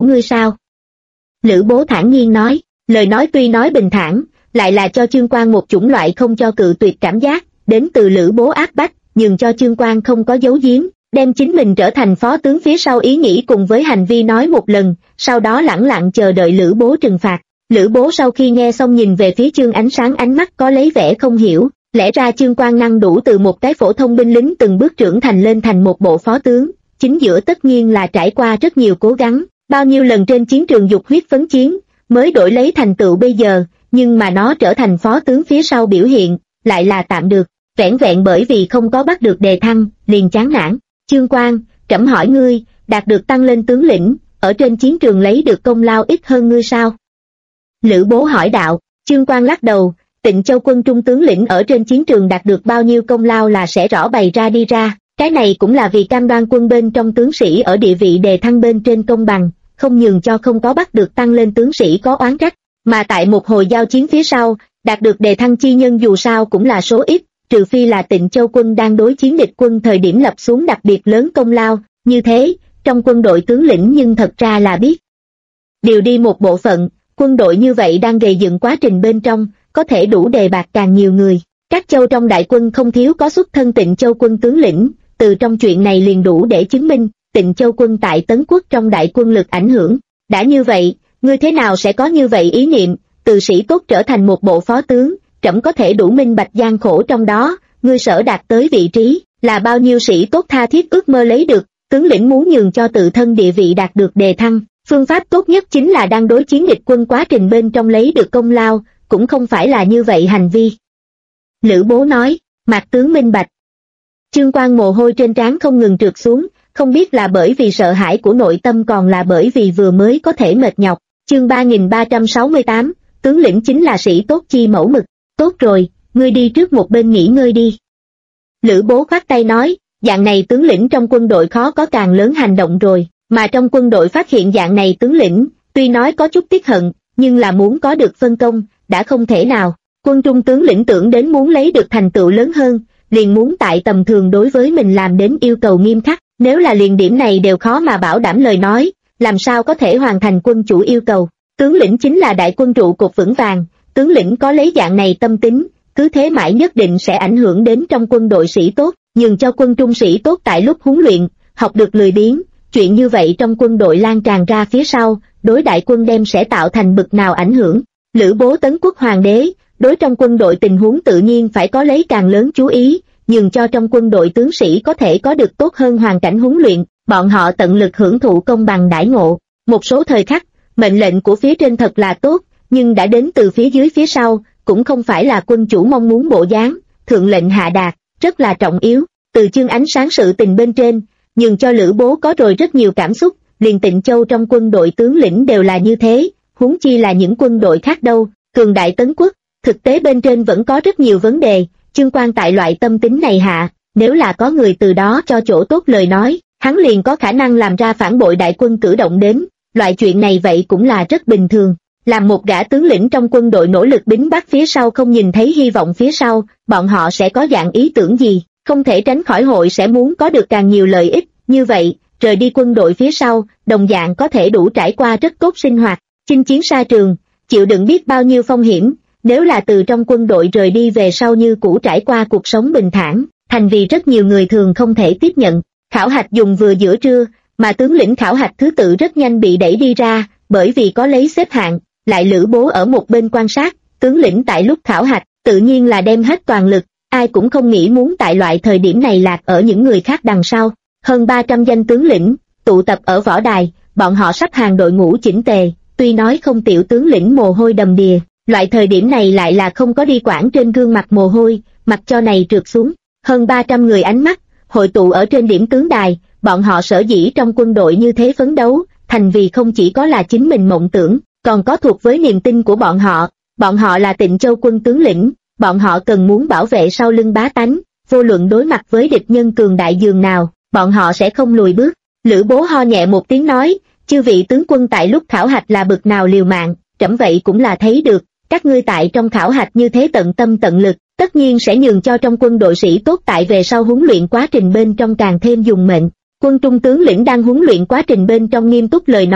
ngươi sao? Lữ Bố thản nhiên nói, lời nói tuy nói bình thản, lại là cho Chương Quang một chủng loại không cho cự tuyệt cảm giác, đến từ Lữ Bố áp bách, nhưng cho Chương Quang không có giấu giếm, đem chính mình trở thành phó tướng phía sau ý nghĩ cùng với hành vi nói một lần, sau đó lẳng lặng chờ đợi Lữ Bố trừng phạt. Lữ Bố sau khi nghe xong nhìn về phía Chương Ánh Sáng, ánh mắt có lấy vẻ không hiểu, lẽ ra Chương Quang năng đủ từ một cái phổ thông binh lính từng bước trưởng thành lên thành một bộ phó tướng, chính giữa tất nhiên là trải qua rất nhiều cố gắng, bao nhiêu lần trên chiến trường dục huyết phấn chiến, mới đổi lấy thành tựu bây giờ, nhưng mà nó trở thành phó tướng phía sau biểu hiện, lại là tạm được, vẻn vẹn bởi vì không có bắt được đề thăng, liền chán nản. Chương Quang, trẫm hỏi ngươi, đạt được tăng lên tướng lĩnh, ở trên chiến trường lấy được công lao ít hơn ngươi sao? Lữ Bố hỏi đạo. Chương Quang lắc đầu, Tịnh Châu quân trung tướng lĩnh ở trên chiến trường đạt được bao nhiêu công lao là sẽ rõ bày ra đi ra, cái này cũng là vì cam đoan quân bên trong tướng sĩ ở địa vị đề thăng bên trên công bằng, không nhường cho không có bắt được tăng lên tướng sĩ có oán trách, mà tại một hồi giao chiến phía sau, đạt được đề thăng chi nhân dù sao cũng là số ít, trừ phi là Tịnh Châu quân đang đối chiến địch quân thời điểm lập xuống đặc biệt lớn công lao, như thế, trong quân đội tướng lĩnh nhưng thật ra là biết điều đi một bộ phận, quân đội như vậy đang gầy dựng quá trình bên trong, có thể đủ đề bạt càng nhiều người. Các châu trong đại quân không thiếu có xuất thân Tịnh Châu quân tướng lĩnh, từ trong chuyện này liền đủ để chứng minh, Tịnh Châu quân tại Tấn Quốc trong đại quân lực ảnh hưởng. Đã như vậy, ngươi thế nào sẽ có như vậy ý niệm, từ sĩ tốt trở thành một bộ phó tướng, trẫm có thể đủ minh bạch gian khổ trong đó, ngươi sở đạt tới vị trí, là bao nhiêu sĩ tốt tha thiết ước mơ lấy được, tướng lĩnh muốn nhường cho tự thân địa vị đạt được đề thăng, phương pháp tốt nhất chính là đang đối chiến địch quân quá trình bên trong lấy được công lao, cũng không phải là như vậy hành vi. Lữ Bố nói, Mạc tướng minh bạch. Chương Quang mồ hôi trên trán không ngừng trượt xuống, không biết là bởi vì sợ hãi của nội tâm còn là bởi vì vừa mới có thể mệt nhọc. Chương 3368, tướng lĩnh chính là sĩ tốt chi mẫu mực. Tốt rồi, ngươi đi trước một bên nghỉ ngơi đi. Lữ Bố khoát tay nói, dạng này tướng lĩnh trong quân đội khó có càng lớn hành động rồi, mà trong quân đội phát hiện dạng này tướng lĩnh, tuy nói có chút tiếc hận, nhưng là muốn có được phân công, đã không thể nào. Quân trung tướng lĩnh tưởng đến muốn lấy được thành tựu lớn hơn, liền muốn tại tầm thường đối với mình làm đến yêu cầu nghiêm khắc, nếu là liền điểm này đều khó mà bảo đảm lời nói, làm sao có thể hoàn thành quân chủ yêu cầu. Tướng lĩnh chính là đại quân trụ cột vững vàng, tướng lĩnh có lấy dạng này tâm tính, cứ thế mãi nhất định sẽ ảnh hưởng đến trong quân đội sĩ tốt, nhường cho quân trung sĩ tốt tại lúc huấn luyện, học được lười biếng, chuyện như vậy trong quân đội lan tràn ra phía sau, đối đại quân đem sẽ tạo thành bực nào ảnh hưởng. Lữ Bố Tấn Quốc hoàng đế, đối trong quân đội tình huống tự nhiên phải có lấy càng lớn chú ý, nhường cho trong quân đội tướng sĩ có thể có được tốt hơn hoàn cảnh huấn luyện, bọn họ tận lực hưởng thụ công bằng đãi ngộ. Một số thời khắc, mệnh lệnh của phía trên thật là tốt, nhưng đã đến từ phía dưới phía sau, cũng không phải là quân chủ mong muốn bộ dáng, thượng lệnh hạ đạt, rất là trọng yếu. Từ Chương Ánh Sáng sự tình bên trên, nhường cho Lữ Bố có rồi rất nhiều cảm xúc, liền Tịnh Châu trong quân đội tướng lĩnh đều là như thế, huống chi là những quân đội khác đâu. Cường đại Tấn Quốc, thực tế bên trên vẫn có rất nhiều vấn đề. Chương Quang tại loại tâm tính này hạ, nếu là có người từ đó cho chỗ tốt lời nói, hắn liền có khả năng làm ra phản bội đại quân cử động đến, loại chuyện này vậy cũng là rất bình thường. Làm một gã tướng lĩnh trong quân đội nỗ lực bính bắt phía sau không nhìn thấy hy vọng phía sau, bọn họ sẽ có dạng ý tưởng gì, không thể tránh khỏi hội sẽ muốn có được càng nhiều lợi ích, như vậy, rời đi quân đội phía sau, đồng dạng có thể đủ trải qua rất tốt sinh hoạt, chinh chiến xa trường, chịu đựng biết bao nhiêu phong hiểm, nếu là từ trong quân đội rời đi về sau như cũ trải qua cuộc sống bình thản, thành vì rất nhiều người thường không thể tiếp nhận. Khảo hạch dùng vừa giữa trưa, mà tướng lĩnh khảo hạch thứ tự rất nhanh bị đẩy đi ra, bởi vì có lấy xếp hạng, lại Lữ Bố ở một bên quan sát, tướng lĩnh tại lúc khảo hạch, tự nhiên là đem hết toàn lực, ai cũng không nghĩ muốn tại loại thời điểm này lạc ở những người khác đằng sau. Hơn 300 danh tướng lĩnh, tụ tập ở võ đài, bọn họ sắp hàng đội ngũ chỉnh tề, tuy nói không tiểu tướng lĩnh mồ hôi đầm đìa, loại thời điểm này lại là không có đi quản trên gương mặt mồ hôi, mặc cho này trượt xuống. Hơn 300 người ánh mắt, hội tụ ở trên điểm tướng đài, bọn họ sở dĩ trong quân đội như thế phấn đấu, thành vì không chỉ có là chính mình mộng tưởng, còn có thuộc với niềm tin của bọn họ là Tịnh Châu quân tướng lĩnh, bọn họ cần muốn bảo vệ sau lưng bá tánh, vô luận đối mặt với địch nhân cường đại dường nào, bọn họ sẽ không lùi bước. Lữ Bố ho nhẹ một tiếng nói, chư vị tướng quân tại lúc khảo hạch là bực nào liều mạng, trẫm vậy cũng là thấy được, các ngươi tại trong khảo hạch như thế tận tâm tận lực, tất nhiên sẽ nhường cho trong quân đội sĩ tốt tại về sau huấn luyện quá trình bên trong càng thêm dùng mệnh. Quân trung tướng lĩnh đang huấn luyện quá trình bên trong nghiêm túc lời nói,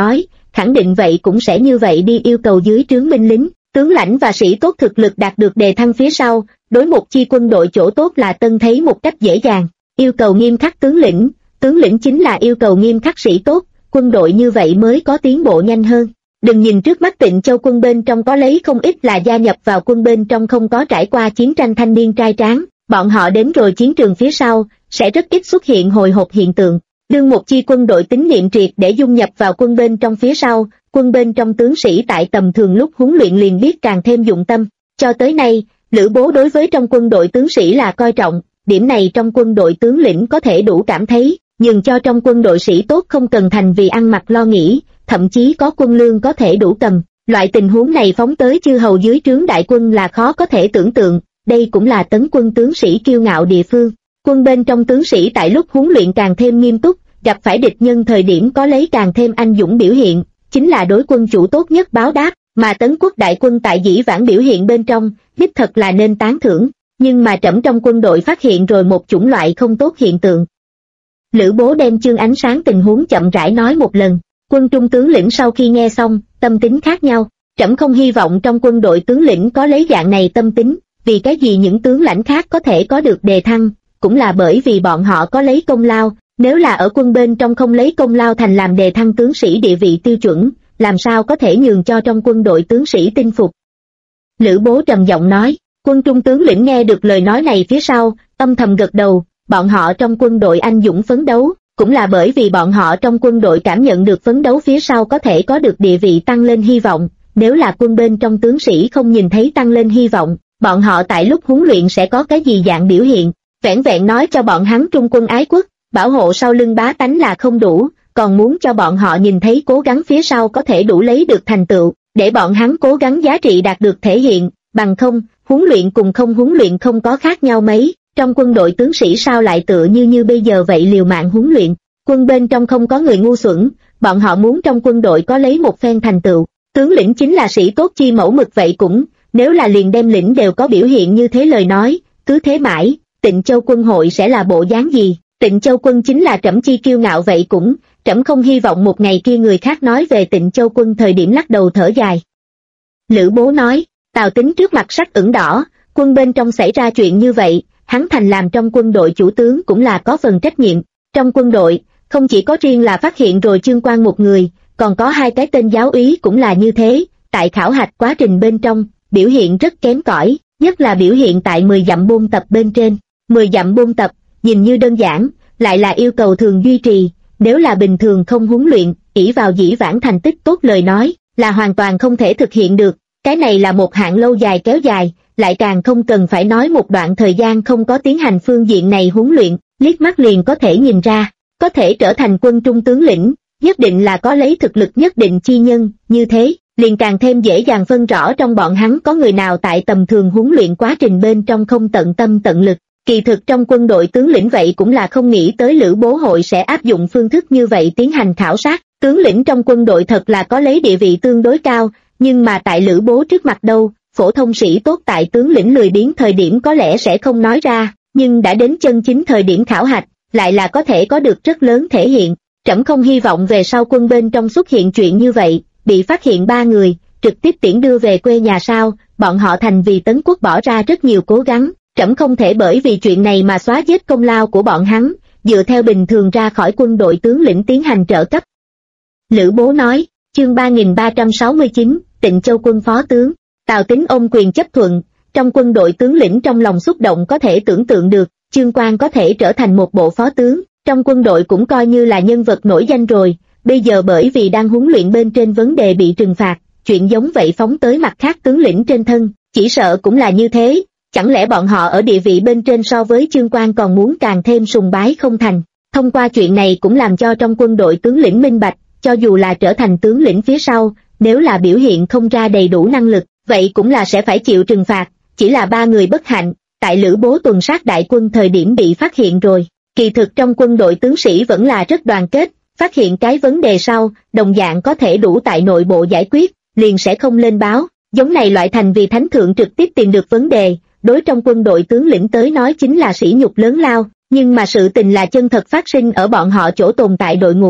khẳng định vậy cũng sẽ như vậy đi yêu cầu dưới trướng binh lính, tướng lãnh và sĩ tốt thực lực đạt được đề thăng phía sau, đối một chi quân đội chỗ tốt là tân thấy một cách dễ dàng, yêu cầu nghiêm khắc tướng lĩnh chính là yêu cầu nghiêm khắc sĩ tốt, quân đội như vậy mới có tiến bộ nhanh hơn. Đừng nhìn trước mắt Tịnh Châu quân bên trong có lấy không ít là gia nhập vào quân bên trong không có trải qua chiến tranh thanh niên trai tráng, bọn họ đến rồi chiến trường phía sau, sẽ rất ít xuất hiện hồi hộp hiện tượng. Đương một chi quân đội tín niệm triệt để dung nhập vào quân bên trong phía sau, quân bên trong tướng sĩ tại tầm thường lúc huấn luyện liền biết càng thêm dụng tâm. Cho tới nay, Lữ Bố đối với trong quân đội tướng sĩ là coi trọng, điểm này trong quân đội tướng lĩnh có thể đủ cảm thấy, nhưng cho trong quân đội sĩ tốt không cần thành vì ăn mặc lo nghĩ, thậm chí có quân lương có thể đủ cầm. Loại tình huống này phóng tới chư hầu dưới trướng đại quân là khó có thể tưởng tượng, đây cũng là tấn quân tướng sĩ kiêu ngạo địa phương. Quân bên trong tướng sĩ tại lúc huấn luyện càng thêm nghiêm túc, gặp phải địch nhân thời điểm có lấy càng thêm anh dũng biểu hiện, chính là đối quân chủ tốt nhất báo đáp, mà tấn quốc đại quân tại dĩ vãng biểu hiện bên trong, đích thật là nên tán thưởng, nhưng mà trẫm trong quân đội phát hiện rồi một chủng loại không tốt hiện tượng. Lữ Bố đem chương ánh sáng tình huống chậm rãi nói một lần, quân trung tướng lĩnh sau khi nghe xong, tâm tính khác nhau, trẫm không hy vọng trong quân đội tướng lĩnh có lấy dạng này tâm tính, vì cái gì những tướng lãnh khác có thể có được đề thăng, cũng là bởi vì bọn họ có lấy công lao, nếu là ở quân bên trong không lấy công lao thành làm đề thăng tướng sĩ địa vị tiêu chuẩn, làm sao có thể nhường cho trong quân đội tướng sĩ tin phục. Lữ Bố trầm giọng nói, quân trung tướng lĩnh nghe được lời nói này phía sau, âm thầm gật đầu, bọn họ trong quân đội anh dũng phấn đấu, cũng là bởi vì bọn họ trong quân đội cảm nhận được phấn đấu phía sau có thể có được địa vị tăng lên hy vọng, nếu là quân bên trong tướng sĩ không nhìn thấy tăng lên hy vọng, bọn họ tại lúc huấn luyện sẽ có cái gì dạng biểu hiện, vẻn vẹn nói cho bọn hắn trung quân ái quốc, bảo hộ sau lưng bá tánh là không đủ, còn muốn cho bọn họ nhìn thấy cố gắng phía sau có thể đủ lấy được thành tựu, để bọn hắn cố gắng giá trị đạt được thể hiện, bằng không, huấn luyện cùng không huấn luyện không có khác nhau mấy, trong quân đội tướng sĩ sao lại tựa như bây giờ vậy liều mạng huấn luyện, quân bên trong không có người ngu xuẩn, bọn họ muốn trong quân đội có lấy một phen thành tựu, tướng lĩnh chính là sĩ tốt chi mẫu mực vậy cũng, nếu là liền đem lĩnh đều có biểu hiện như thế lời nói, cứ thế mãi, Tịnh Châu quân hội sẽ là bộ dáng gì? Tịnh Châu quân chính là trẫm chi kiêu ngạo vậy cũng, trẫm không hy vọng một ngày kia người khác nói về Tịnh Châu quân thời điểm lắc đầu thở dài. Lữ Bố nói, Tào Tín trước mặt sắc ửng đỏ, quân bên trong xảy ra chuyện như vậy, hắn thành làm trong quân đội chủ tướng cũng là có phần trách nhiệm. Trong quân đội, không chỉ có riêng là phát hiện rồi Chương Quang một người, còn có hai cái tên giáo úy cũng là như thế, tại khảo hạch quá trình bên trong, biểu hiện rất kém cỏi, nhất là biểu hiện tại 10 dặm bôn tập bên trên. 10 dặm bôn tập, nhìn như đơn giản, lại là yêu cầu thường duy trì, nếu là bình thường không huấn luyện, ỷ vào dĩ vãng thành tích tốt lời nói, là hoàn toàn không thể thực hiện được, cái này là một hạng lâu dài kéo dài, lại càng không cần phải nói một đoạn thời gian không có tiến hành phương diện này huấn luyện, liếc mắt liền có thể nhìn ra, có thể trở thành quân trung tướng lĩnh, nhất định là có lấy thực lực nhất định chi nhân, như thế, liền càng thêm dễ dàng phân rõ trong bọn hắn có người nào tại tầm thường huấn luyện quá trình bên trong không tận tâm tận lực. Kỳ thực trong quân đội tướng lĩnh vậy cũng là không nghĩ tới Lữ Bố hội sẽ áp dụng phương thức như vậy tiến hành khảo sát, tướng lĩnh trong quân đội thật là có lấy địa vị tương đối cao, nhưng mà tại Lữ Bố trước mặt đâu, phổ thông sĩ tốt tại tướng lĩnh lười biếng thời điểm có lẽ sẽ không nói ra, nhưng đã đến chân chính thời điểm khảo hạch, lại là có thể có được rất lớn thể hiện. Trẫm không hy vọng về sau quân bên trong xuất hiện chuyện như vậy, bị phát hiện 3 người, trực tiếp tiễn đưa về quê nhà sao, bọn họ thành vì tấn quốc bỏ ra rất nhiều cố gắng. Trẫm không thể bởi vì chuyện này mà xóa chết công lao của bọn hắn, dựa theo bình thường ra khỏi quân đội tướng lĩnh tiến hành trợ cấp. Lữ Bố nói, chương 3369, Tịnh Châu quân phó tướng, Tào Tín ôm quyền chấp thuận, trong quân đội tướng lĩnh trong lòng xúc động có thể tưởng tượng được, Chương Quang có thể trở thành một bộ phó tướng, trong quân đội cũng coi như là nhân vật nổi danh rồi, bây giờ bởi vì đang huấn luyện bên trên vấn đề bị trừng phạt, chuyện giống vậy phóng tới mặt khác tướng lĩnh trên thân, chỉ sợ cũng là như thế. Chẳng lẽ bọn họ ở địa vị bên trên so với Chương Quang còn muốn càng thêm sùng bái không thành? Thông qua chuyện này cũng làm cho trong quân đội tướng lĩnh minh bạch, cho dù là trở thành tướng lĩnh phía sau, nếu là biểu hiện không ra đầy đủ năng lực, vậy cũng là sẽ phải chịu trừng phạt, chỉ là 3 người bất hạnh, tại Lữ Bố tuần sát đại quân thời điểm bị phát hiện rồi. Kỳ thực trong quân đội tướng sĩ vẫn là rất đoàn kết, phát hiện cái vấn đề sau, đồng dạng có thể đủ tại nội bộ giải quyết, liền sẽ không lên báo, giống này loại thành vì thánh thượng trực tiếp tìm được vấn đề. Đối trong quân đội tướng lĩnh tới nói chính là sỉ nhục lớn lao, nhưng mà sự tình là chân thật phát sinh ở bọn họ chỗ tồn tại đội ngũ,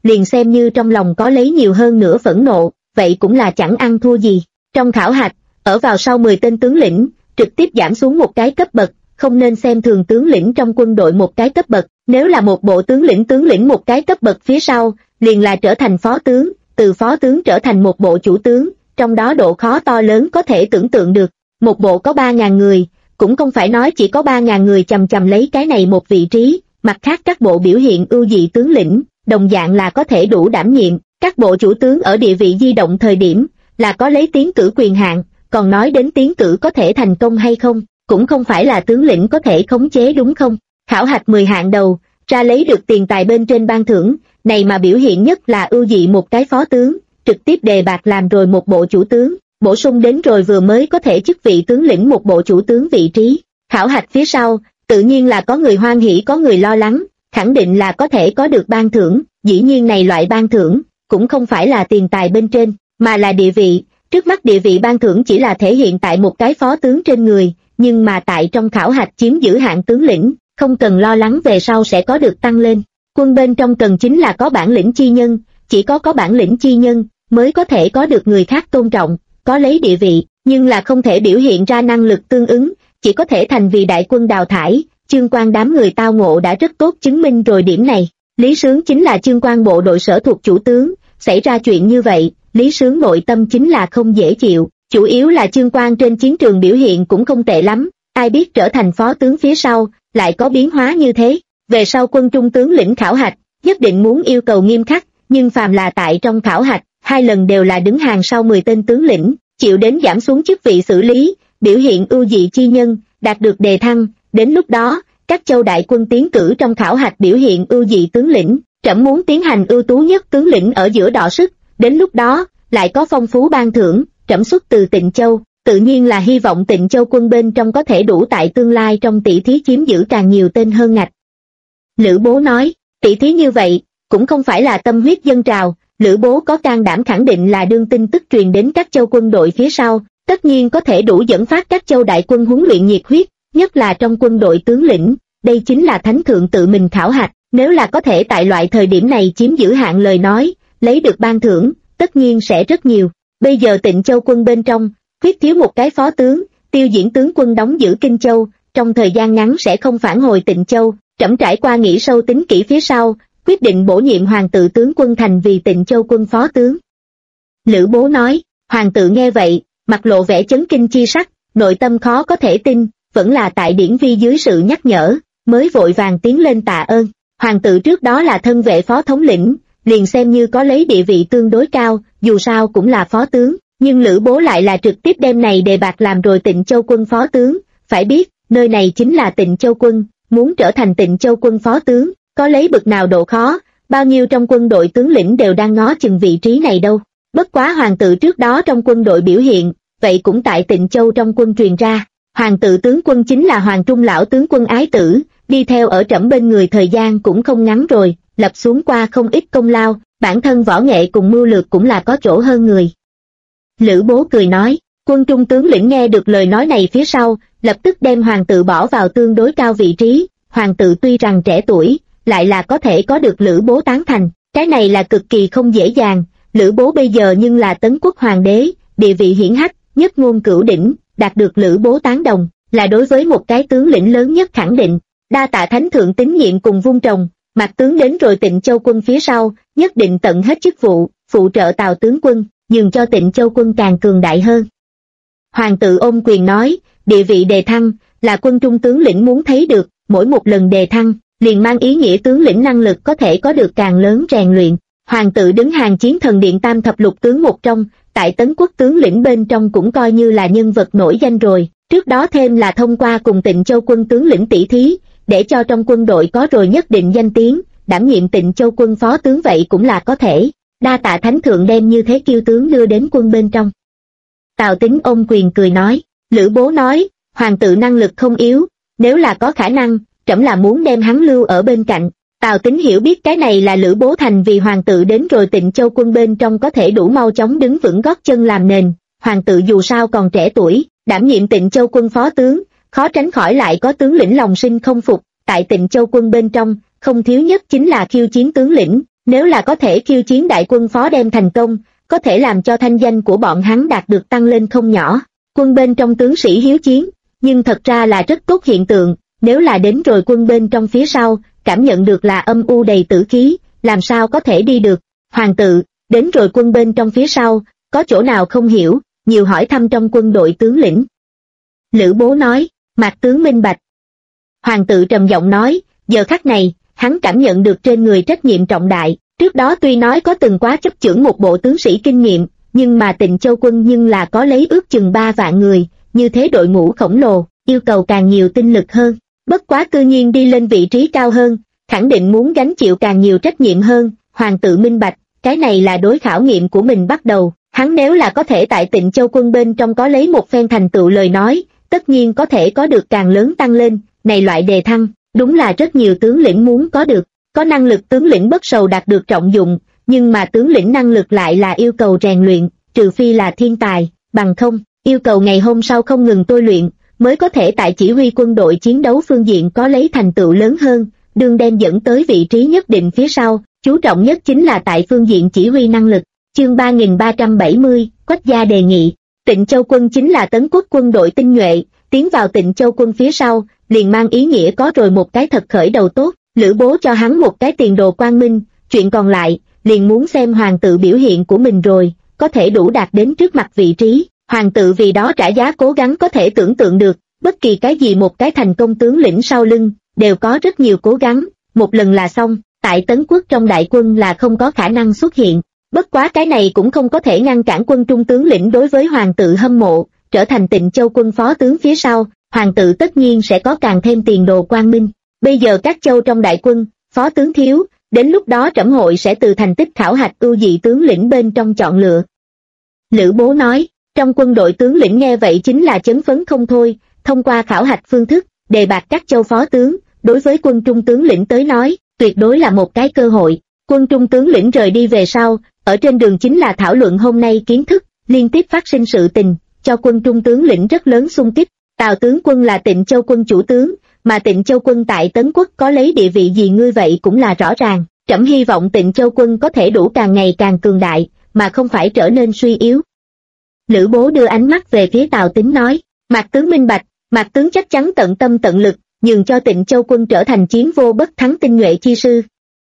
liền xem như trong lòng có lấy nhiều hơn nữa phẫn nộ, vậy cũng là chẳng ăn thua gì. Trong khảo hạch, ở vào sau 10 tên tướng lĩnh, trực tiếp giảm xuống một cái cấp bậc, không nên xem thường tướng lĩnh trong quân đội một cái cấp bậc, nếu là một bộ tướng lĩnh một cái cấp bậc phía sau, liền là trở thành phó tướng, từ phó tướng trở thành một bộ chủ tướng, trong đó độ khó to lớn có thể tưởng tượng được. Một bộ có 3.000 người, cũng không phải nói chỉ có 3.000 người chằm chằm lấy cái này một vị trí, mặt khác các bộ biểu hiện ưu dị tướng lĩnh, đồng dạng là có thể đủ đảm nhiệm, các bộ chủ tướng ở địa vị di động thời điểm, là có lấy tiến cử quyền hạn, còn nói đến tiến cử có thể thành công hay không, cũng không phải là tướng lĩnh có thể khống chế đúng không? Khảo hạch 10 hạng đầu, ra lấy được tiền tài bên trên ban thưởng, này mà biểu hiện nhất là ưu dị một cái phó tướng, trực tiếp đề bạt làm rồi một bộ chủ tướng, bổ sung đến rồi vừa mới có thể chức vị tướng lĩnh một bộ chủ tướng vị trí. Khảo hạch phía sau, tự nhiên là có người hoan hỉ có người lo lắng, khẳng định là có thể có được ban thưởng, dĩ nhiên này loại ban thưởng, cũng không phải là tiền tài bên trên, mà là địa vị. Trước mắt địa vị ban thưởng chỉ là thể hiện tại một cái phó tướng trên người, nhưng mà tại trong khảo hạch chiếm giữ hạng tướng lĩnh, không cần lo lắng về sau sẽ có được tăng lên. Quân bên trong cần chính là có bản lĩnh chi nhân, chỉ có bản lĩnh chi nhân mới có thể có được người khác tôn trọng, có lấy địa vị, nhưng là không thể biểu hiện ra năng lực tương ứng, chỉ có thể thành vì đại quân đào thải. Chương Quang đám người tao ngộ đã rất tốt chứng minh rồi điểm này. Lý Sướng chính là Chương Quang bộ đội sở thuộc chủ tướng, xảy ra chuyện như vậy, Lý Sướng nội tâm chính là không dễ chịu, chủ yếu là Chương Quang trên chiến trường biểu hiện cũng không tệ lắm, ai biết trở thành phó tướng phía sau, lại có biến hóa như thế. Về sau quân trung tướng lĩnh khảo hạch, nhất định muốn yêu cầu nghiêm khắc, nhưng phàm là tại trong khảo hạch, 2 lần đều là đứng hàng sau 10 tên tướng lĩnh, chịu đến giảm xuống chức vị xử lý, biểu hiện ưu dị chi nhân, đạt được đề thăng, đến lúc đó, các châu đại quân tiến cử trong khảo hạch biểu hiện ưu dị tướng lĩnh, trẫm muốn tiến hành ưu tú nhất tướng lĩnh ở giữa đọ sức, đến lúc đó, lại có phong phú ban thưởng, trẫm xuất từ Tịnh Châu, tự nhiên là hy vọng Tịnh Châu quân bên trong có thể đủ tại tương lai trong tỷ thí chiếm giữ càng nhiều tên hơn ngạch. Lữ Bố nói, tỷ thí như vậy, cũng không phải là tâm huyết dân trào, Lữ Bố có can đảm khẳng định là đương tin tức truyền đến các châu quân đội phía sau, tất nhiên có thể đủ dẫn phát các châu đại quân huấn luyện nhiệt huyết, nhất là trong quân đội tướng lĩnh, đây chính là thánh thượng tự mình khảo hạch, nếu là có thể tại loại thời điểm này chiếm giữ hạng lời nói, lấy được ban thưởng, tất nhiên sẽ rất nhiều. Bây giờ Tịnh Châu quân bên trong, khuyết thiếu một cái phó tướng, Tiêu Diễn tướng quân đóng giữ Kinh Châu, trong thời gian ngắn sẽ không phản hồi Tịnh Châu, trẫm trải qua nghĩ sâu tính kỹ phía sau, quyết định bổ nhiệm Hoàng tự tướng quân thành vì Tịnh Châu quân phó tướng. Lữ Bố nói, Hoàng tự nghe vậy, mặt lộ vẻ chấn kinh chi sắc, nội tâm khó có thể tin, vẫn là tại Điển Vi dưới sự nhắc nhở, mới vội vàng tiến lên tạ ơn. Hoàng tự trước đó là thân vệ phó thống lĩnh, liền xem như có lấy địa vị tương đối cao, dù sao cũng là phó tướng, nhưng Lữ Bố lại là trực tiếp đem này đề bạt làm rồi Tịnh Châu quân phó tướng, phải biết, nơi này chính là Tịnh Châu quân, muốn trở thành Tịnh Châu quân phó tướng, có lấy bực nào độ khó, bao nhiêu trong quân đội tướng lĩnh đều đang ngó chừng vị trí này đâu. Bất quá Hoàng tự trước đó trong quân đội biểu hiện, vậy cũng tại Tịnh Châu trong quân truyền ra. Hoàng tự tướng quân chính là Hoàng Trung lão tướng quân ái tử, đi theo ở trẫm bên người thời gian cũng không ngắn rồi, lập xuống qua không ít công lao, bản thân võ nghệ cùng mưu lược cũng là có chỗ hơn người. Lữ Bố cười nói, quân trung tướng lĩnh nghe được lời nói này phía sau, lập tức đem Hoàng tự bỏ vào tương đối cao vị trí. Hoàng tự tuy rằng trẻ tuổi, lại là có thể có được Lữ Bố tán thành, cái này là cực kỳ không dễ dàng. Lữ Bố bây giờ nhưng là Tấn quốc hoàng đế, địa vị hiển hách, nhất ngôn cửu đỉnh, đạt được Lữ Bố tán đồng, là đối với một cái tướng lĩnh lớn nhất khẳng định. Đa tạ thánh thượng tín nhiệm cùng vung trồng, Mạc tướng đến rồi Tịnh Châu quân phía sau, nhất định tận hết chức vụ, phụ trợ Tào tướng quân, nhường cho Tịnh Châu quân càng cường đại hơn. Hoàng tự ôm quyền nói, địa vị đề thăng, là quân trung tướng lĩnh muốn thấy được, mỗi một lần đề thăng, liền mang ý nghĩa tướng lĩnh năng lực có thể có được càng lớn rèn luyện. Hoàng tự đứng hàng chiến thần điện tam thập lục tướng một trong, tại Tấn quốc tướng lĩnh bên trong cũng coi như là nhân vật nổi danh rồi, trước đó thêm là thông qua cùng Tịnh Châu quân tướng lĩnh tỷ thí, để cho trong quân đội có rồi nhất định danh tiếng, đảm nhiệm Tịnh Châu quân phó tướng vậy cũng là có thể. Đa tạ thánh thượng đem như thế kiêu tướng đưa đến quân bên trong. Tào Tín ôm quyền cười nói, Lữ Bố nói, Hoàng tự năng lực không yếu, nếu là có khả năng, trẫm là muốn đem hắn lưu ở bên cạnh. Tào Tín hiểu biết cái này là Lữ Bố thành vì Hoàng tự đến rồi Tịnh Châu quân bên trong có thể đủ mau chóng đứng vững gót chân làm nền. Hoàng tự dù sao còn trẻ tuổi, đảm nhiệm Tịnh Châu quân phó tướng, khó tránh khỏi lại có tướng lĩnh lòng sinh không phục. Tại Tịnh Châu quân bên trong, không thiếu nhất chính là khiêu chiến tướng lĩnh, Nếu là có thể khiêu chiến đại quân Phó đem thành công, có thể làm cho thanh danh của bọn hắn đạt được tăng lên không nhỏ. Quân bên trong tướng sĩ hiếu chiến, nhưng thật ra là rất tốt hiện tượng, nếu là đến rồi quân bên trong phía sau, cảm nhận được là âm u đầy tử khí, làm sao có thể đi được. Hoàng tự, đến rồi quân bên trong phía sau, có chỗ nào không hiểu, nhiều hỏi thăm trong quân đội tướng lĩnh. Lữ Bố nói, Mạc tướng minh bạch. Hoàng tự trầm giọng nói, giờ khắc này, hắn cảm nhận được trên người trách nhiệm trọng đại, trước đó tuy nói có từng quá chấp chưởng một bộ tướng sĩ kinh nghiệm, nhưng mà Tịnh Châu quân nhưng là có lấy ước chừng 3 vạn người, như thế đội ngũ khổng lồ, yêu cầu càng nhiều tinh lực hơn. Bất quá cư nhiên đi lên vị trí cao hơn, khẳng định muốn gánh chịu càng nhiều trách nhiệm hơn. Hoàng tự minh bạch, cái này là đối khảo nghiệm của mình bắt đầu. Hắn nếu là có thể tại Tịnh Châu quân bên trong có lấy một phen thành tựu lời nói, tất nhiên có thể có được càng lớn tăng lên. Này loại đề thăng, đúng là rất nhiều tướng lĩnh muốn có được. Có năng lực tướng lĩnh bất sầu đạt được trọng dụng, nhưng mà tướng lĩnh năng lực lại là yêu cầu rèn luyện, trừ phi là thiên tài, bằng không, yêu cầu ngày hôm sau không ngừng tôi luyện, mới có thể tại chỉ huy quân đội chiến đấu phương diện có lấy thành tựu lớn hơn, đương đem dẫn tới vị trí nhất định phía sau, chú trọng nhất chính là tại phương diện chỉ huy năng lực. Chương 3370, Quách gia đề nghị. Tịnh Châu quân chính là Tấn Quốc quân đội tinh nhuệ, tiến vào Tịnh Châu quân phía sau, liền mang ý nghĩa có rồi một cái thật khởi đầu tốt. Lữ Bố cho hắn một cái tiền đồ quang minh, chuyện còn lại, liền muốn xem hoàng tự biểu hiện của mình rồi, có thể đủ đạt đến trước mặt vị trí. Hoàng tự vì đó trả giá cố gắng có thể tưởng tượng được, bất kỳ cái gì một cái thành công tướng lĩnh sau lưng, đều có rất nhiều cố gắng, một lần là xong, tại Tấn Quốc trong đại quân là không có khả năng xuất hiện. Bất quá cái này cũng không có thể ngăn cản quân trung tướng lĩnh đối với hoàng tự hâm mộ, trở thành Tịnh Châu quân phó tướng phía sau, hoàng tự tất nhiên sẽ có càng thêm tiền đồ quang minh. Bây giờ các châu trong đại quân, phó tướng thiếu, đến lúc đó trẫm hội sẽ từ thành tích khảo hạch ưu dị tướng lĩnh bên trong chọn lựa. Lữ Bố nói, trong quân đội tướng lĩnh nghe vậy chính là chấn phấn không thôi, thông qua khảo hạch phương thức, đề bạt các châu phó tướng, đối với quân trung tướng lĩnh tới nói, tuyệt đối là một cái cơ hội. Quân trung tướng lĩnh rời đi về sau, ở trên đường chính là thảo luận hôm nay kiến thức, liên tiếp phát sinh sự tình, cho quân trung tướng lĩnh rất lớn xung kích. Tào tướng quân là Tịnh Châu quân chủ tướng, mà Tịnh Châu quân tại Tấn Quốc có lấy địa vị gì ngươi vậy cũng là rõ ràng. Trẫm hy vọng Tịnh Châu quân có thể đủ càng ngày càng cường đại, mà không phải trở nên suy yếu. Lữ Bố đưa ánh mắt về phía Tào Tín nói, Mạc tướng minh bạch, Mạc tướng chắc chắn tận tâm tận lực, nhường cho Tịnh Châu quân trở thành chiến vô bất thắng tinh nhuệ chi sư.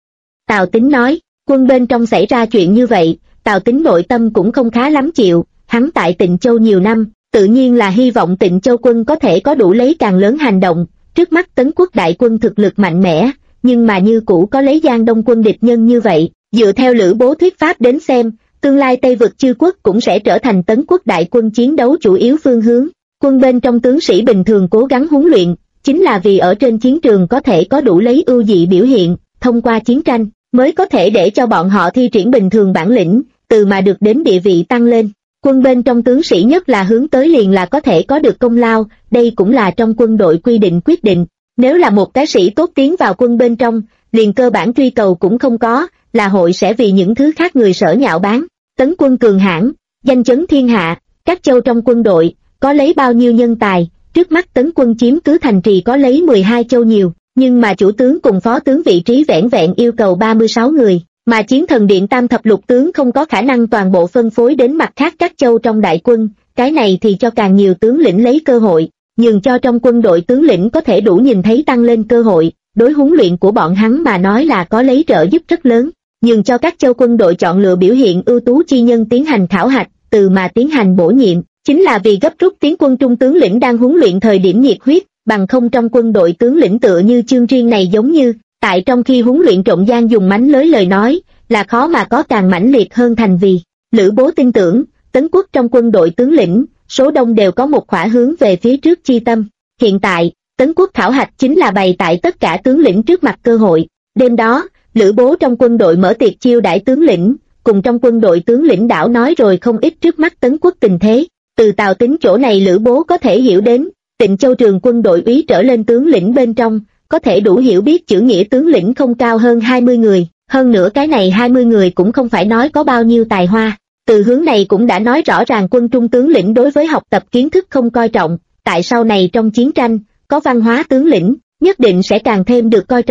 Tào Tín nói, quân bên trong xảy ra chuyện như vậy, Tào Tín nội tâm cũng không khá lắm chịu, hắn tại Tịnh Châu nhiều năm, tự nhiên là hy vọng Tịnh Châu quân có thể có đủ lấy càng lớn hành động. Trước mắt Tấn Quốc đại quân thực lực mạnh mẽ, nhưng mà như cũ có lấy Giang Đông quân địch nhân như vậy, dựa theo Lữ Bố thuyết pháp đến xem, tương lai Tây vực chư quốc cũng sẽ trở thành Tấn Quốc đại quân chiến đấu chủ yếu phương hướng. Quân bên trong tướng sĩ bình thường cố gắng huấn luyện, chính là vì ở trên chiến trường có thể có đủ lấy ưu dị biểu hiện, thông qua chiến tranh, mới có thể để cho bọn họ thi triển bình thường bản lĩnh, từ mà được đến địa vị tăng lên. Quân bên trong tướng sĩ nhất là hướng tới liền là có thể có được công lao, đây cũng là trong quân đội quy định quyết định. Nếu là một cái sĩ tốt tiến vào quân bên trong, liền cơ bản truy cầu cũng không có, là hội sẽ vì những thứ khác người sở nhạo báng. Tấn quân cường hãn, danh chấn thiên hạ, các châu trong quân đội, có lấy bao nhiêu nhân tài, trước mắt Tấn quân chiếm cứ thành trì có lấy 12 châu nhiều, nhưng mà chủ tướng cùng phó tướng vị trí vẻn vẹn yêu cầu 36 người. Mà chiến thần điện tam thập lục tướng không có khả năng toàn bộ phân phối đến mặt khác các châu trong đại quân, cái này thì cho càng nhiều tướng lĩnh lấy cơ hội, nhường cho trong quân đội tướng lĩnh có thể đủ nhìn thấy tăng lên cơ hội, đối huấn luyện của bọn hắn mà nói là có lấy trợ giúp rất lớn, nhường cho các châu quân đội chọn lựa biểu hiện ưu tú chi nhân tiến hành khảo hạch, từ mà tiến hành bổ nhiệm, chính là vì gấp rút tiến quân trung tướng lĩnh đang huấn luyện thời điểm nhiệt huyết, bằng không trong quân đội tướng lĩnh tựa như Chương Riêng này giống như tại trong khi huấn luyện trộm gian dùng mánh lới lời nói, là khó mà có càng mãnh liệt hơn thành vì. Lữ Bố tin tưởng, Tấn Quốc trong quân đội tướng lĩnh, số đông đều có một khỏa hướng về phía trước chi tâm. Hiện tại, Tấn Quốc khảo hạch chính là bày tại tất cả tướng lĩnh trước mặt cơ hội. Đêm đó, Lữ Bố trong quân đội mở tiệc chiêu đãi tướng lĩnh, cùng trong quân đội tướng lĩnh đảo nói rồi không ít trước mắt Tấn Quốc tình thế. Từ Tào Tín chỗ này Lữ Bố có thể hiểu đến, Tịnh Châu trường quân đội úy trở lên tướng lĩnh bên trong, có thể đủ hiểu biết chữ nghĩa tướng lĩnh không cao hơn 20 người, hơn nữa cái này 20 người cũng không phải nói có bao nhiêu tài hoa. Từ hướng này cũng đã nói rõ ràng quân trung tướng lĩnh đối với học tập kiến thức không coi trọng, tại sau này trong chiến tranh, có văn hóa tướng lĩnh, nhất định sẽ càng thêm được coi trọng,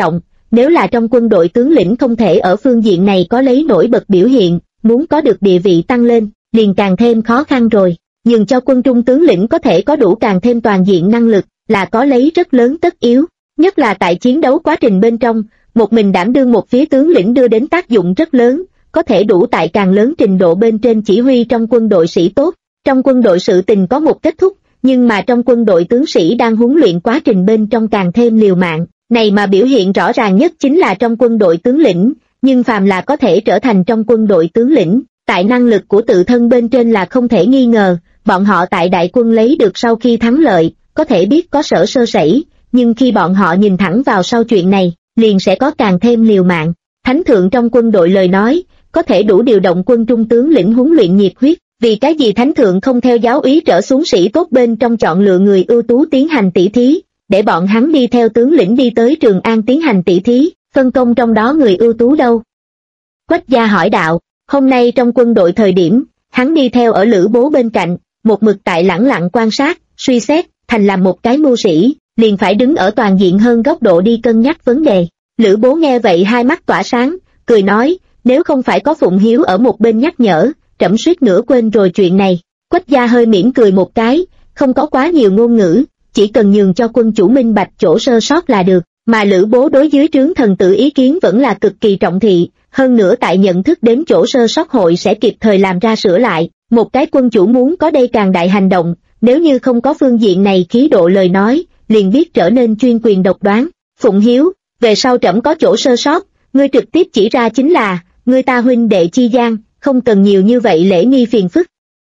nếu là trong quân đội tướng lĩnh không thể ở phương diện này có lấy nổi bật biểu hiện, muốn có được địa vị tăng lên, liền càng thêm khó khăn rồi. Nhưng cho quân trung tướng lĩnh có thể có đủ càng thêm toàn diện năng lực, là có lấy rất lớn tất yếu, nhất là tại chiến đấu quá trình bên trong, một mình đảm đương một phía tướng lĩnh đưa đến tác dụng rất lớn, có thể đủ tại càng lớn trình độ bên trên chỉ huy trong quân đội sĩ tốt. Trong quân đội sự tình có một kết thúc, nhưng mà trong quân đội tướng sĩ đang huấn luyện quá trình bên trong càng thêm liều mạng, này mà biểu hiện rõ ràng nhất chính là trong quân đội tướng lĩnh, nhưng phàm là có thể trở thành trong quân đội tướng lĩnh, tại năng lực của tự thân bên trên là không thể nghi ngờ, bọn họ tại đại quân lấy được sau khi thắng lợi, có thể biết có sở sơ sẩy, nhưng khi bọn họ nhìn thẳng vào sau chuyện này, liền sẽ có càng thêm liều mạng. Thánh thượng trong quân đội lời nói, có thể đủ điều động quân trung tướng lĩnh huấn luyện nhiệt huyết, vì cái gì thánh thượng không theo giáo úy trở xuống sĩ tốt bên trong chọn lựa người ưu tú tiến hành tỷ thí, để bọn hắn đi theo tướng lĩnh đi tới Trường An tiến hành tỷ thí, phân công trong đó người ưu tú đâu? Quách gia hỏi đạo, hôm nay trong quân đội thời điểm, hắn đi theo ở Lữ Bố bên cạnh, một mực tại lẳng lặng quan sát, suy xét, thành làm một cái mưu sĩ, liền phải đứng ở toàn diện hơn góc độ đi cân nhắc vấn đề. Lữ Bố nghe vậy hai mắt tỏa sáng, cười nói, nếu không phải có Phụng Hiếu ở một bên nhắc nhở, trẫm suýt nữa quên rồi chuyện này. Quách gia hơi mỉm cười một cái, không có quá nhiều ngôn ngữ, chỉ cần nhường cho quân chủ minh bạch chỗ sơ sót là được, mà Lữ Bố đối dưới trướng thần tử ý kiến vẫn là cực kỳ trọng thị, hơn nữa tại nhận thức đến chỗ sơ sót hội sẽ kịp thời làm ra sửa lại, một cái quân chủ muốn có đây càng đại hành động, nếu như không có phương diện này khí độ lời nói, liền biết trở nên chuyên quyền độc đoán. Phụng Hiếu, về sau trẫm có chỗ sơ sót, ngươi trực tiếp chỉ ra chính là, ngươi ta huynh đệ chi gian, không cần nhiều như vậy lễ nghi phiền phức.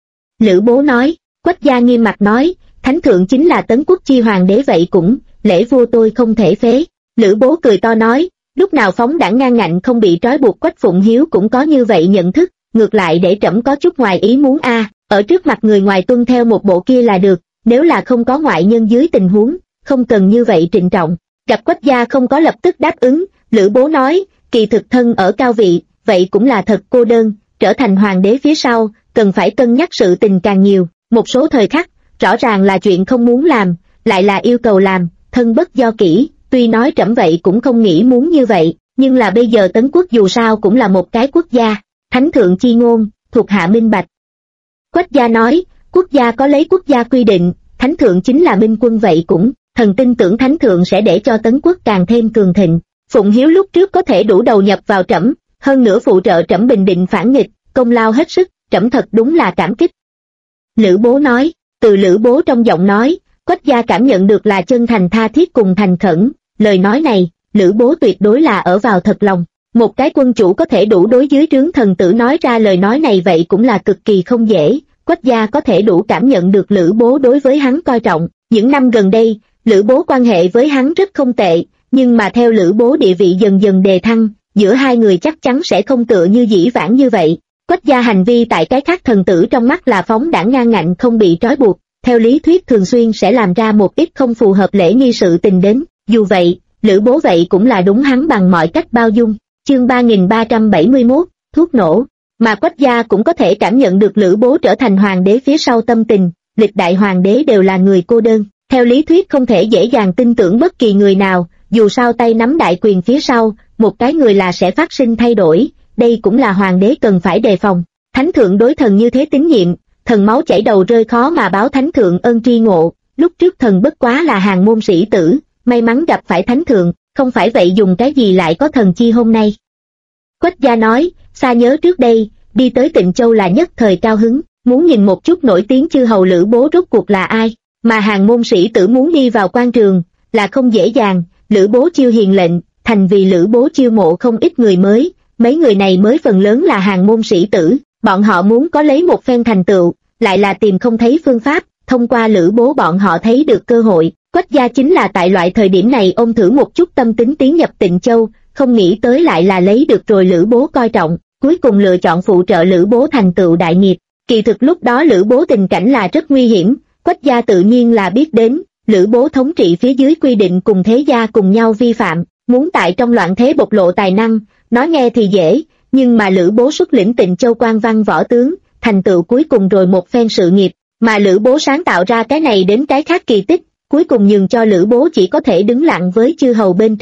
Lữ Bố nói, Quách gia nghiêm mặt nói, thánh thượng chính là Tấn Quốc chi hoàng đế vậy cũng, lễ vua tôi không thể phế. Lữ Bố cười to nói, lúc nào phóng đảng ngang ngạnh không bị trói buộc. Quách Phụng Hiếu cũng có như vậy nhận thức, ngược lại để trẫm có chút ngoài ý muốn ở trước mặt người ngoài tuân theo một bộ kia là được, nếu là không có ngoại nhân dưới tình huống, không cần như vậy trịnh trọng. Gặp Quách gia không có lập tức đáp ứng, Lữ Bố nói, kỳ thực thân ở cao vị, vậy cũng là thật cô đơn, trở thành hoàng đế phía sau, cần phải cân nhắc sự tình càng nhiều, một số thời khắc, rõ ràng là chuyện không muốn làm, lại là yêu cầu làm, thân bất do kỷ, tuy nói trẫm vậy cũng không nghĩ muốn như vậy, nhưng là bây giờ Tấn Quốc dù sao cũng là một cái quốc gia, thánh thượng chi ngôn, thuộc hạ minh bạch. Quách gia nói, quốc gia có lấy quốc gia quy định, thánh thượng chính là minh quân vậy cũng, thần tin tưởng thánh thượng sẽ để cho Tấn Quốc càng thêm cường thịnh. Phụng Hiếu lúc trước có thể đủ đầu nhập vào trẫm, hơn nữa phụ trợ trẫm bình định phản nghịch, công lao hết sức, trẫm thật đúng là cảm kích. Lữ Bố nói, từ Lữ Bố trong giọng nói, Quách gia cảm nhận được là chân thành tha thiết cùng thành khẩn, lời nói này, Lữ Bố tuyệt đối là ở vào thật lòng. Một cái quân chủ có thể đủ đối dưới trướng thần tử nói ra lời nói này vậy cũng là cực kỳ không dễ, Quách gia có thể đủ cảm nhận được Lữ Bố đối với hắn coi trọng. Những năm gần đây, Lữ Bố quan hệ với hắn rất không tệ, nhưng mà theo Lữ Bố địa vị dần dần đề thăng, giữa hai người chắc chắn sẽ không tựa như dĩ vãng như vậy. Quách gia hành vi tại cái khác thần tử trong mắt là phóng đảng ngang ngạnh không bị trói buộc, theo lý thuyết thường xuyên sẽ làm ra một ít không phù hợp lễ nghi sự tình đến, dù vậy, Lữ Bố vậy cũng là đúng hắn bằng mọi cách bao dung. Chương 3371, thuốc nổ, mà Quách gia cũng có thể cảm nhận được Lữ Bố trở thành hoàng đế phía sau tâm tình, lịch đại hoàng đế đều là người cô đơn, theo lý thuyết không thể dễ dàng tin tưởng bất kỳ người nào, dù sao tay nắm đại quyền phía sau, một cái người là sẽ phát sinh thay đổi, đây cũng là hoàng đế cần phải đề phòng. Thánh thượng đối thần như thế tín nhiệm, thần máu chảy đầu rơi khó mà báo thánh thượng ơn tri ngộ, lúc trước thần bất quá là hàng môn sĩ tử, may mắn gặp phải thánh thượng, không phải vậy dùng cái gì lại có thần chi hôm nay. Quách gia nói, xa nhớ trước đây, đi tới Tịnh Châu là nhất thời cao hứng, muốn nhìn một chút nổi tiếng chư hầu Lữ Bố rốt cuộc là ai, mà hàng môn sĩ tử muốn đi vào quan trường, là không dễ dàng, Lữ Bố chiêu hiền lệnh, thành vì Lữ Bố chiêu mộ không ít người mới, mấy người này mới phần lớn là hàng môn sĩ tử, bọn họ muốn có lấy một phen thành tựu, lại là tìm không thấy phương pháp, thông qua Lữ Bố bọn họ thấy được cơ hội. Quách gia chính là tại loại thời điểm này ôm thử một chút tâm tính tiến nhập Tịnh Châu, không nghĩ tới lại là lấy được rồi Lữ Bố coi trọng, cuối cùng lựa chọn phụ trợ Lữ Bố thành tựu đại nghiệp. Kỳ thực lúc đó Lữ Bố tình cảnh là rất nguy hiểm, Quách gia tự nhiên là biết đến, Lữ Bố thống trị phía dưới quy định cùng thế gia cùng nhau vi phạm, muốn tại trong loạn thế bộc lộ tài năng, nói nghe thì dễ, nhưng mà Lữ Bố xuất lĩnh Tịnh Châu quan văn võ tướng, thành tựu cuối cùng rồi một phen sự nghiệp, mà Lữ Bố sáng tạo ra cái này đến cái khác kỳ tích, cuối cùng nhường cho Lữ Bố chỉ có thể đứng lặng với chư hầu bên trong.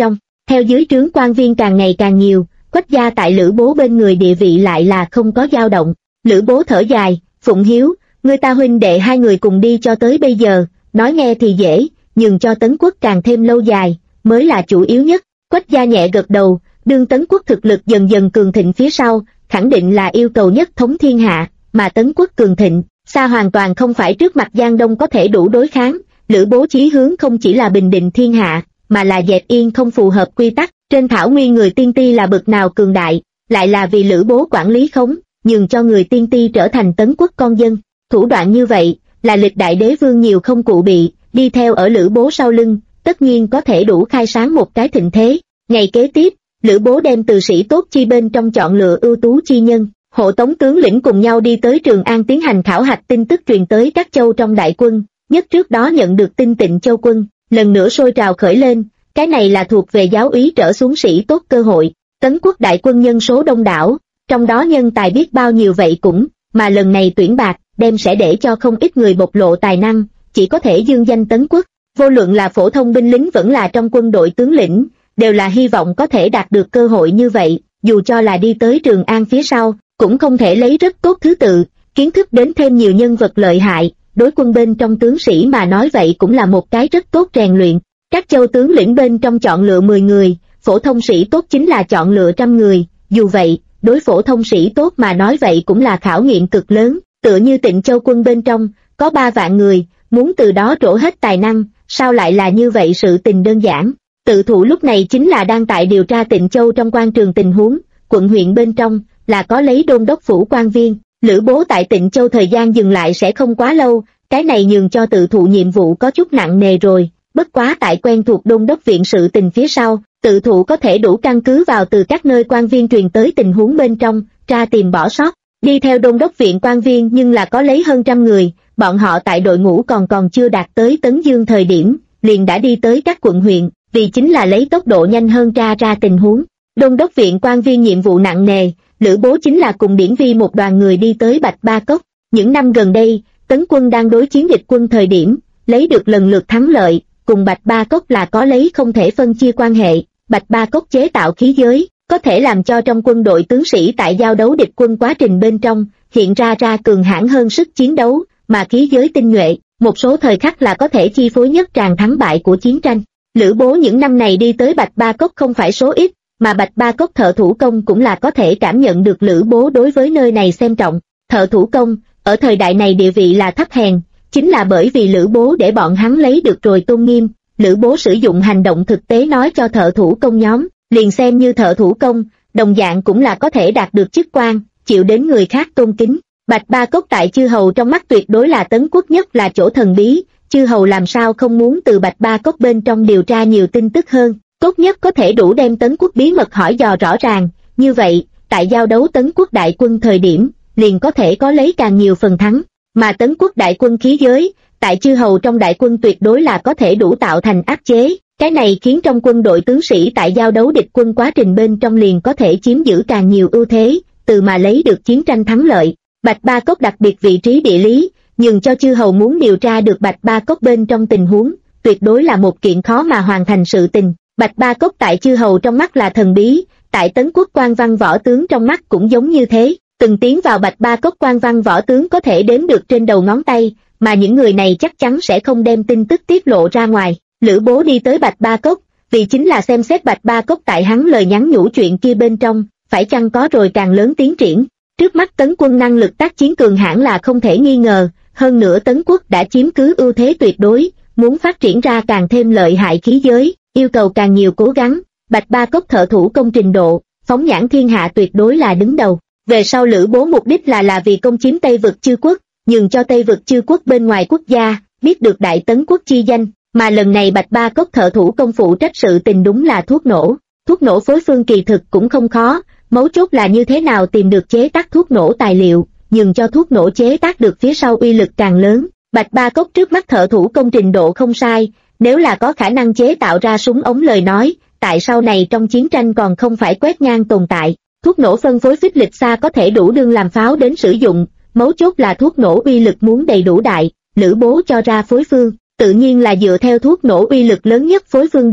Theo dưới trướng quan viên càng ngày càng nhiều, Quách gia tại Lữ Bố bên người địa vị lại là không có dao động. Lữ Bố thở dài, Phụng Hiếu, người ta huynh đệ hai người cùng đi cho tới bây giờ, nói nghe thì dễ, nhưng cho Tấn Quốc càng thêm lâu dài, mới là chủ yếu nhất. Quách gia nhẹ gật đầu, đương Tấn Quốc thực lực dần dần cường thịnh phía sau, khẳng định là yêu cầu nhất thống thiên hạ, mà Tấn Quốc cường thịnh, xa hoàn toàn không phải trước mặt Giang Đông có thể đủ đối kháng. Lữ Bố chí hướng không chỉ là bình định thiên hạ, mà là dẹp yên không phù hợp quy tắc. Trên thảo nguyên người tiên ti là bậc nào cường đại, lại là vì Lữ Bố quản lý khống, nhường cho người tiên ti trở thành Tấn Quốc con dân. Thủ đoạn như vậy, là lịch đại đế vương nhiều không cụ bị, đi theo ở Lữ Bố sau lưng, tất nhiên có thể đủ khai sáng một cái thịnh thế. Ngày kế tiếp, Lữ Bố đem từ sĩ tốt chi bên trong chọn lựa ưu tú chi nhân, hộ tống tướng lĩnh cùng nhau đi tới Trường An tiến hành khảo hạch. Tin tức truyền tới các châu trong đại quân, nhất trước đó nhận được tin Tịnh Châu quân, lần nữa sôi trào khởi lên, cái này là thuộc về giáo úy trở xuống sĩ tốt cơ hội. Tấn Quốc đại quân nhân số đông đảo, trong đó nhân tài biết bao nhiêu vậy cũng, mà lần này tuyển bạc, đem sẽ để cho không ít người bộc lộ tài năng, chỉ có thể dương danh Tấn Quốc. Vô luận là phổ thông binh lính vẫn là trong quân đội tướng lĩnh, đều là hy vọng có thể đạt được cơ hội như vậy, dù cho là đi tới Trường An phía sau, cũng không thể lấy rất tốt thứ tự, kiến thức đến thêm nhiều nhân vật lợi hại, đối quân bên trong tướng sĩ mà nói vậy cũng là một cái rất tốt rèn luyện. Các châu tướng lĩnh bên trong chọn lựa 10 người, phổ thông sĩ tốt chính là chọn lựa 100 người, dù vậy, đối phổ thông sĩ tốt mà nói vậy cũng là khảo nghiệm cực lớn, tựa như Tịnh Châu quân bên trong, có 3 vạn người, muốn từ đó trổ hết tài năng, sao lại là như vậy sự tình đơn giản. Tự thủ lúc này chính là đang tại điều tra Tịnh Châu trong quan trường tình huống, quận huyện bên trong, là có lấy đôn đốc phủ quan viên. Lữ Bố tại Tịnh Châu thời gian dừng lại sẽ không quá lâu, cái này nhường cho tự thụ nhiệm vụ có chút nặng nề rồi, bất quá tại quen thuộc đôn đốc viện sự tình phía sau, tự thụ có thể đủ căn cứ vào từ các nơi quan viên truyền tới tình huống bên trong, tra tìm bỏ sót. Đi theo đôn đốc viện quan viên nhưng là có lấy hơn 100 người, bọn họ tại đội ngũ còn chưa đạt tới Tấn Dương thời điểm, liền đã đi tới các quận huyện, vì chính là lấy tốc độ nhanh hơn tra ra tình huống. Đôn đốc viện quan viên nhiệm vụ nặng nề, Lữ Bố chính là cùng Điển Vi một đoàn người đi tới Bạch Ba Cốc. Những năm gần đây, Tấn quân đang đối chiến địch quân thời điểm, lấy được lần lượt thắng lợi, cùng Bạch Ba Cốc là có lấy không thể phân chia quan hệ. Bạch Ba Cốc chế tạo khí giới, có thể làm cho trong quân đội tướng sĩ tại giao đấu địch quân quá trình bên trong, hiện ra cường hãn hơn sức chiến đấu, mà khí giới tinh nhuệ, một số thời khắc là có thể chi phối nhất tràng thắng bại của chiến tranh. Lữ Bố những năm này đi tới Bạch Ba Cốc không phải số ít, mà Bạch Ba Cốc thợ thủ công cũng là có thể cảm nhận được Lữ Bố đối với nơi này xem trọng. Thợ thủ công, ở thời đại này địa vị là thấp hèn, chính là bởi vì Lữ Bố để bọn hắn lấy được rồi tôn nghiêm. Lữ Bố sử dụng hành động thực tế nói cho thợ thủ công nhóm, liền xem như thợ thủ công, đồng dạng cũng là có thể đạt được chức quan, chịu đến người khác tôn kính. Bạch Ba Cốc tại chư hầu trong mắt tuyệt đối là Tấn Quốc nhất là chỗ thần bí, chư hầu làm sao không muốn từ Bạch Ba Cốc bên trong điều tra nhiều tin tức hơn, tốt nhất có thể đủ đem Tấn Quốc bí mật hỏi dò rõ ràng, như vậy, tại giao đấu Tấn Quốc đại quân thời điểm, liền có thể có lấy càng nhiều phần thắng, mà Tấn Quốc đại quân khí giới, tại chư hầu trong đại quân tuyệt đối là có thể đủ tạo thành áp chế, cái này khiến trong quân đội tướng sĩ tại giao đấu địch quân quá trình bên trong liền có thể chiếm giữ càng nhiều ưu thế, từ mà lấy được chiến tranh thắng lợi. Bạch Ba Cốc đặc biệt vị trí địa lý, nhưng cho chư hầu muốn điều tra được Bạch Ba Cốc bên trong tình huống, tuyệt đối là một kiện khó mà hoàn thành sự tình. Bạch Ba Cốc tại chư hầu trong mắt là thần bí, tại Tấn Quốc quan văn võ tướng trong mắt cũng giống như thế, từng tiến vào Bạch Ba Cốc quan văn võ tướng có thể đếm được trên đầu ngón tay, mà những người này chắc chắn sẽ không đem tin tức tiết lộ ra ngoài. Lữ Bố đi tới Bạch Ba Cốc, vì chính là xem xét Bạch Ba Cốc tại hắn lời nhắn nhủ chuyện kia bên trong, phải chăng có rồi càng lớn tiến triển. Trước mắt Tấn quân năng lực tác chiến cường hãn là không thể nghi ngờ, hơn nữa Tấn Quốc đã chiếm cứ ưu thế tuyệt đối, muốn phát triển ra càng thêm lợi hại khí giới, yêu cầu càng nhiều cố gắng. Bạch Ba Cốc thợ thủ công trình độ, phóng nhãn thiên hạ tuyệt đối là đứng đầu. Về sau Lữ Bố mục đích là vì công chiếm Tây vực chư quốc, nhường cho Tây vực chư quốc bên ngoài quốc gia biết được Đại Tấn Quốc chi danh, mà lần này Bạch Ba Cốc thợ thủ công phụ trách sự tình đúng là thuốc nổ. Thuốc nổ phối phương kỳ thực cũng không khó, mấu chốt là như thế nào tìm được chế tác thuốc nổ tài liệu, nhường cho thuốc nổ chế tác được phía sau uy lực càng lớn. Bạch Ba Cốc trước mắt thợ thủ công trình độ không sai, nếu là có khả năng chế tạo ra súng ống lời nói, tại sau này trong chiến tranh còn không phải quét ngang tồn tại. Thuốc nổ phân phối phích lịch xa có thể đủ đương làm pháo đến sử dụng, mấu chốt là thuốc nổ uy lực muốn đầy đủ đại. Lữ Bố cho ra phối phương, tự nhiên là dựa theo thuốc nổ uy lực lớn nhất phối phương đến,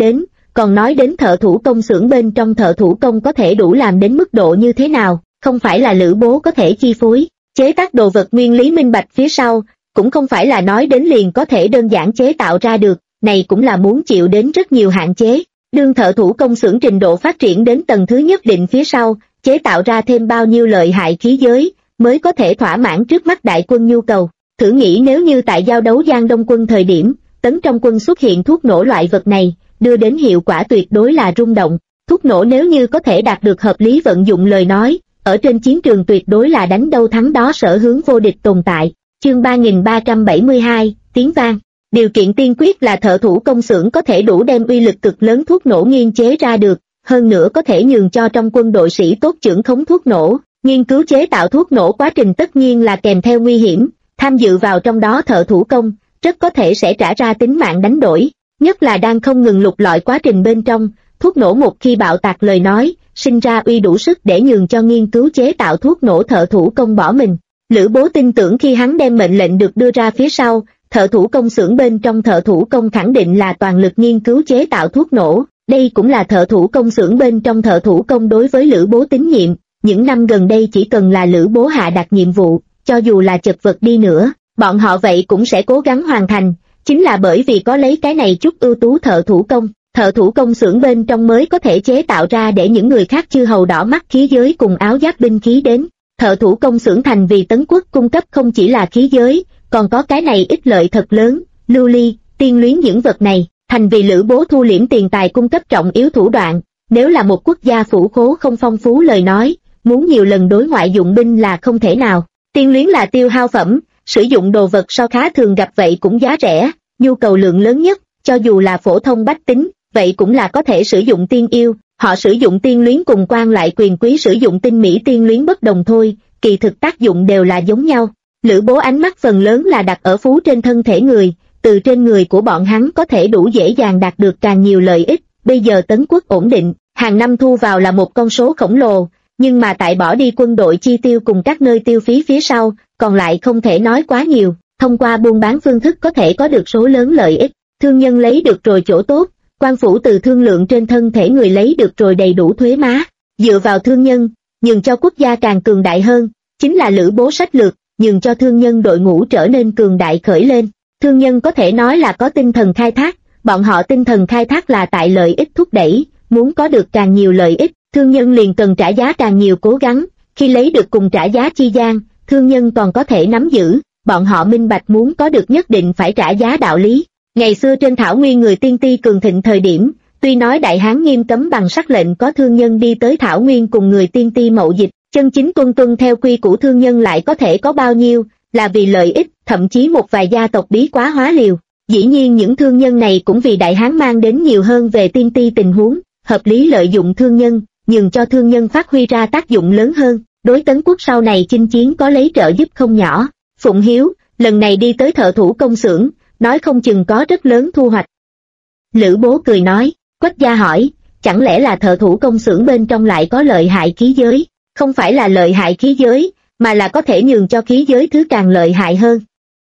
còn nói đến thợ thủ công xưởng bên trong thợ thủ công có thể đủ làm đến mức độ như thế nào, không phải là Lữ Bố có thể chi phối, chế tác đồ vật nguyên lý minh bạch phía sau, cũng không phải là nói đến liền có thể đơn giản chế tạo ra được, này cũng là muốn chịu đến rất nhiều hạn chế. Đương thợ thủ công xưởng trình độ phát triển đến tầng thứ nhất định phía sau, chế tạo ra thêm bao nhiêu lợi hại khí giới, mới có thể thỏa mãn trước mắt đại quân nhu cầu. Thử nghĩ nếu như tại giao đấu Giang Đông quân thời điểm, tấn trong quân xuất hiện thuốc nổ loại vật này, đưa đến hiệu quả tuyệt đối là rung động. Thuốc nổ nếu như có thể đạt được hợp lý vận dụng lời nói, ở trên chiến trường tuyệt đối là đánh đâu thắng đó, sở hướng vô địch tồn tại. Chương 3372, tiếng vang. Điều kiện tiên quyết là thợ thủ công xưởng có thể đủ đem uy lực cực lớn thuốc nổ nghiên chế ra được, hơn nữa có thể nhường cho trong quân đội sĩ tốt chưởng khống thuốc nổ. Nghiên cứu chế tạo thuốc nổ quá trình tất nhiên là kèm theo nguy hiểm, tham dự vào trong đó thợ thủ công, rất có thể sẽ trả ra tính mạng đánh đổi, nhất là đang không ngừng lục lọi quá trình bên trong, thuốc nổ một khi bạo tạc lời nói, sinh ra uy đủ sức để nhường cho nghiên cứu chế tạo thuốc nổ thợ thủ công bỏ mình. Lữ Bố tin tưởng khi hắn đem mệnh lệnh được đưa ra phía sau, thợ thủ công xưởng bên trong thợ thủ công khẳng định là toàn lực nghiên cứu chế tạo thuốc nổ, đây cũng là thợ thủ công xưởng bên trong thợ thủ công đối với Lữ Bố tín nhiệm. Những năm gần đây chỉ cần là Lữ Bố hạ đặt nhiệm vụ, cho dù là chật vật đi nữa, bọn họ vậy cũng sẽ cố gắng hoàn thành, chính là bởi vì có lấy cái này chút ưu tú thợ thủ công xưởng bên trong mới có thể chế tạo ra để những người khác chư hầu đỏ mắt khí giới cùng áo giáp binh khí đến. Thợ thủ công xưởng thành vì Tấn quốc cung cấp không chỉ là khí giới, còn có cái này ích lợi thật lớn, lưu ly, tiên luyến những vật này, thành vì Lữ Bố thu liễm tiền tài cung cấp trọng yếu thủ đoạn. Nếu là một quốc gia phủ khố không phong phú lời nói, muốn nhiều lần đối ngoại dụng binh là không thể nào. Tiên luyến là tiêu hao phẩm, sử dụng đồ vật so khá thường gặp vậy cũng giá rẻ, nhu cầu lượng lớn nhất, cho dù là phổ thông bách tính, vậy cũng là có thể sử dụng tiên yêu. Họ sử dụng tiên luyến cùng quan lại quyền quý sử dụng tinh mỹ tiên luyến bất đồng thôi, kỳ thực tác dụng đều là giống nhau. Lữ Bố ánh mắt phần lớn là đặt ở phú trên thân thể người, từ trên người của bọn hắn có thể đủ dễ dàng đạt được càng nhiều lợi ích. Bây giờ Tấn quốc ổn định, hàng năm thu vào là một con số khổng lồ, nhưng mà tại bỏ đi quân đội chi tiêu cùng các nơi tiêu phí phía sau, còn lại không thể nói quá nhiều. Thông qua buôn bán phương thức có thể có được số lớn lợi ích, thương nhân lấy được rồi chỗ tốt, quan phủ từ thương lượng trên thân thể người lấy được rồi đầy đủ thuế má, dựa vào thương nhân, nhường cho quốc gia càng cường đại hơn, chính là Lữ Bố sách lược, nhường cho thương nhân đội ngũ trở nên cường đại khởi lên. Thương nhân có thể nói là có tinh thần khai thác, bọn họ tinh thần khai thác là tại lợi ích thúc đẩy, muốn có được càng nhiều lợi ích, thương nhân liền cần trả giá càng nhiều cố gắng, khi lấy được cùng trả giá chi gian, thương nhân còn có thể nắm giữ, bọn họ minh bạch muốn có được nhất định phải trả giá đạo lý. Ngày xưa trên thảo nguyên người tiên ti cường thịnh thời điểm, tuy nói Đại Hán nghiêm cấm bằng sắc lệnh có thương nhân đi tới thảo nguyên cùng người tiên ti mậu dịch, chân chính tuân theo quy củ thương nhân lại có thể có bao nhiêu, là vì lợi ích, thậm chí một vài gia tộc bí quá hóa liều. Dĩ nhiên những thương nhân này cũng vì Đại Hán mang đến nhiều hơn về tiên ti tình huống, hợp lý lợi dụng thương nhân, nhường cho thương nhân phát huy ra tác dụng lớn hơn, đối Tấn quốc sau này chinh chiến có lấy trợ giúp không nhỏ. Phụng Hiếu, lần này đi tới thợ thủ công xưởng, nói không chừng có rất lớn thu hoạch. Lữ Bố cười nói, Quách gia hỏi, chẳng lẽ là thợ thủ công xưởng bên trong lại có lợi hại khí giới? Không phải là lợi hại khí giới, mà là có thể nhường cho khí giới thứ càng lợi hại hơn.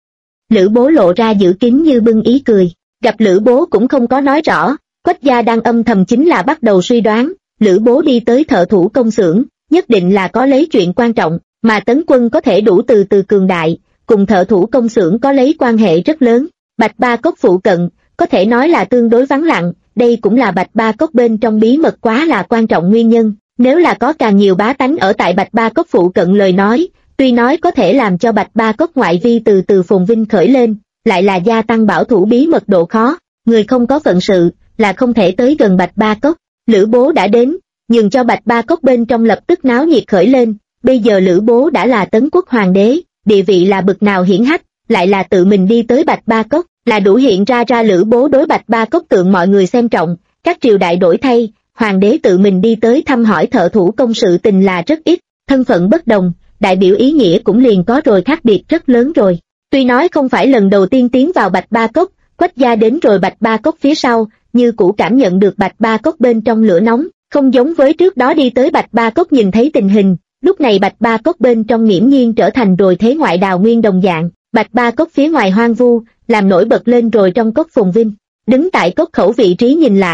Lữ Bố lộ ra giữ kín như bưng ý cười, gặp Lữ Bố cũng không có nói rõ, Quách gia đang âm thầm chính là bắt đầu suy đoán, Lữ Bố đi tới thợ thủ công xưởng, nhất định là có lấy chuyện quan trọng, mà Tấn quân có thể đủ từ từ cường đại, cùng thợ thủ công xưởng có lấy quan hệ rất lớn. Bạch Ba Cốc phụ cận, có thể nói là tương đối vắng lặng, đây cũng là Bạch Ba Cốc bên trong bí mật quá là quan trọng nguyên nhân. Nếu là có càng nhiều bá tánh ở tại Bạch Ba Cốc phụ cận lời nói, tuy nói có thể làm cho Bạch Ba Cốc ngoại vi từ từ phồn vinh khởi lên, lại là gia tăng bảo thủ bí mật độ khó, người không có phận sự, là không thể tới gần Bạch Ba Cốc. Lữ Bố đã đến, nhường cho Bạch Ba Cốc bên trong lập tức náo nhiệt khởi lên, bây giờ Lữ Bố đã là Tấn quốc hoàng đế, địa vị là bực nào hiển hách, lại là tự mình đi tới Bạch Ba Cốc, là đủ hiện ra Lữ Bố đối Bạch Ba Cốc tượng mọi người xem trọng, các triều đại đổi thay, hoàng đế tự mình đi tới thăm hỏi thợ thủ công sự tình là rất ít, thân phận bất đồng, đại biểu ý nghĩa cũng liền có rồi khác biệt rất lớn rồi. Tuy nói không phải lần đầu tiên tiến vào Bạch Ba Cốc, Quách gia đến rồi Bạch Ba Cốc phía sau, như cũ cảm nhận được Bạch Ba Cốc bên trong lửa nóng, không giống với trước đó đi tới Bạch Ba Cốc nhìn thấy tình hình, lúc này Bạch Ba Cốc bên trong nghiễm nhiên trở thành rồi thế ngoại đào nguyên đồng dạng, Bạch Ba Cốc phía ngoài hoang vu, làm nổi bật lên rồi trong cốc phồn vinh. Đứng tại cốc khẩu vị trí nhìn lại,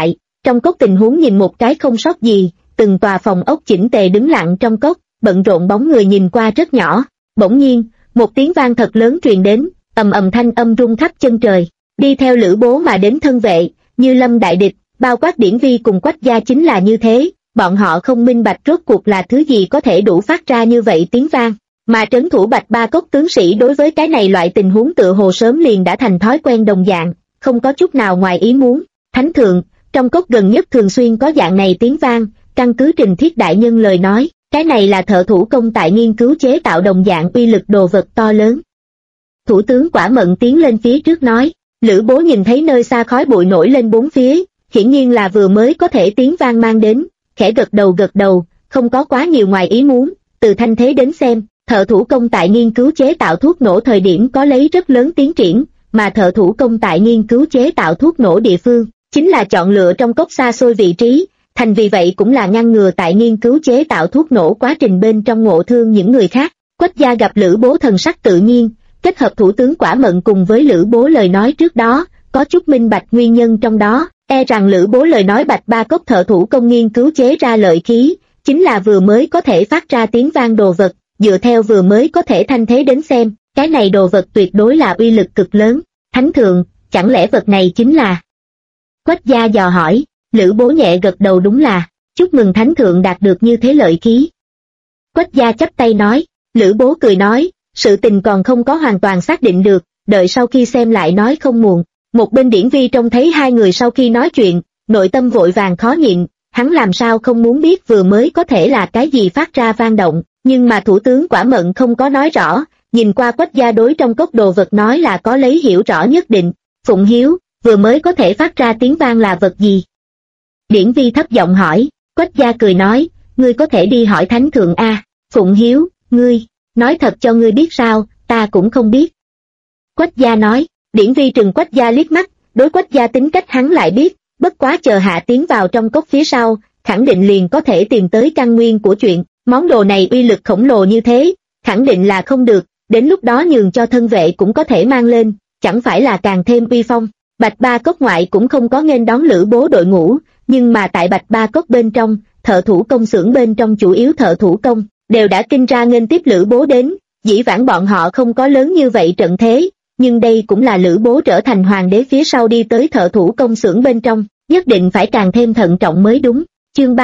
Trong cốc tình huống nhìn một cái không sót gì, từng tòa phòng ốc chỉnh tề đứng lặng trong cốc, bận rộn bóng người nhìn qua rất nhỏ. Bỗng nhiên, một tiếng vang thật lớn truyền đến, ầm ầm thanh âm rung khắp chân trời. Đi theo Lữ Bố mà đến thân vệ, Như Lâm đại địch, bao quát Điển Vi cùng Quách gia chính là như thế, bọn họ không minh bạch rốt cuộc là thứ gì có thể đủ phát ra như vậy tiếng vang. Mà trấn thủ Bạch Ba Cốc tướng sĩ đối với cái này loại tình huống tựa hồ sớm liền đã thành thói quen đồng dạng, không có chút nào ngoài ý muốn. Thánh thượng, trong cốc gần nhất thường xuyên có dạng này tiếng vang, căn cứ Trình Thiết đại nhân lời nói, cái này là thợ thủ công tại nghiên cứu chế tạo đồng dạng uy lực đồ vật to lớn. Thủ tướng Quả Mận tiến lên phía trước nói. Lữ Bố nhìn thấy nơi xa khói bụi nổi lên bốn phía, hiển nhiên là vừa mới có thể tiếng vang mang đến, khẽ gật đầu, không có quá nhiều ngoài ý muốn. Từ thanh thế đến xem, thợ thủ công tại nghiên cứu chế tạo thuốc nổ thời điểm có lấy rất lớn tiến triển, mà thợ thủ công tại nghiên cứu chế tạo thuốc nổ địa phương, chính là chọn lựa trong cốc xa xôi vị trí, thành vì vậy cũng là ngăn ngừa tại nghiên cứu chế tạo thuốc nổ quá trình bên trong ngộ thương những người khác. Quách gia gặp Lữ Bố thần sắc tự nhiên, kết hợp thủ tướng Quả Mận cùng với Lữ Bố lời nói trước đó, có chút minh bạch nguyên nhân trong đó, rằng Lữ Bố lời nói Bạch Ba Cốc thợ thủ công nghiên cứu chế ra lợi khí, chính là vừa mới có thể phát ra tiếng vang đồ vật, dựa theo vừa mới có thể thanh thế đến xem, cái này đồ vật tuyệt đối là uy lực cực lớn. Thánh thượng, chẳng lẽ vật này chính là? Quách gia dò hỏi. Lữ Bố nhẹ gật đầu đúng là, chúc mừng thánh thượng đạt được như thế lợi khí. Quách gia chắp tay nói. Lữ Bố cười nói, sự tình còn không có hoàn toàn xác định được, đợi sau khi xem lại nói không muộn. Một bên Điển Vi trông thấy hai người sau khi nói chuyện, nội tâm vội vàng khó nhịn, hắn làm sao không muốn biết vừa mới có thể là cái gì phát ra vang động, nhưng mà thủ tướng Quả Mận không có nói rõ, nhìn qua Quách gia đối trong cốc đồ vật nói là có lấy hiểu rõ nhất định. Phụng Hiếu, vừa mới có thể phát ra tiếng vang là vật gì? Điển Vi thấp giọng hỏi. Quách gia cười nói, ngươi có thể đi hỏi thánh thượng a. Phụng Hiếu, ngươi, nói thật cho ngươi biết sao, ta cũng không biết. Quách gia nói. Điển Vi trừng Quách gia liếc mắt, đối Quách gia tính cách hắn lại biết, bất quá chờ hạ tiến vào trong cốc phía sau, khẳng định liền có thể tìm tới căn nguyên của chuyện, món đồ này uy lực khổng lồ như thế, khẳng định là không được, đến lúc đó nhường cho thân vệ cũng có thể mang lên, chẳng phải là càng thêm uy phong. Bạch Ba Cốc ngoại cũng không có nghênh đón Lữ Bố đội ngũ, nhưng mà tại Bạch Ba Cốc bên trong, thợ thủ công xưởng bên trong chủ yếu thợ thủ công, đều đã kinh ra nghênh tiếp Lữ Bố đến, dĩ vãng bọn họ không có lớn như vậy trận thế, nhưng đây cũng là Lữ Bố trở thành hoàng đế phía sau đi tới thợ thủ công xưởng bên trong, nhất định phải càng thêm thận trọng mới đúng. Chương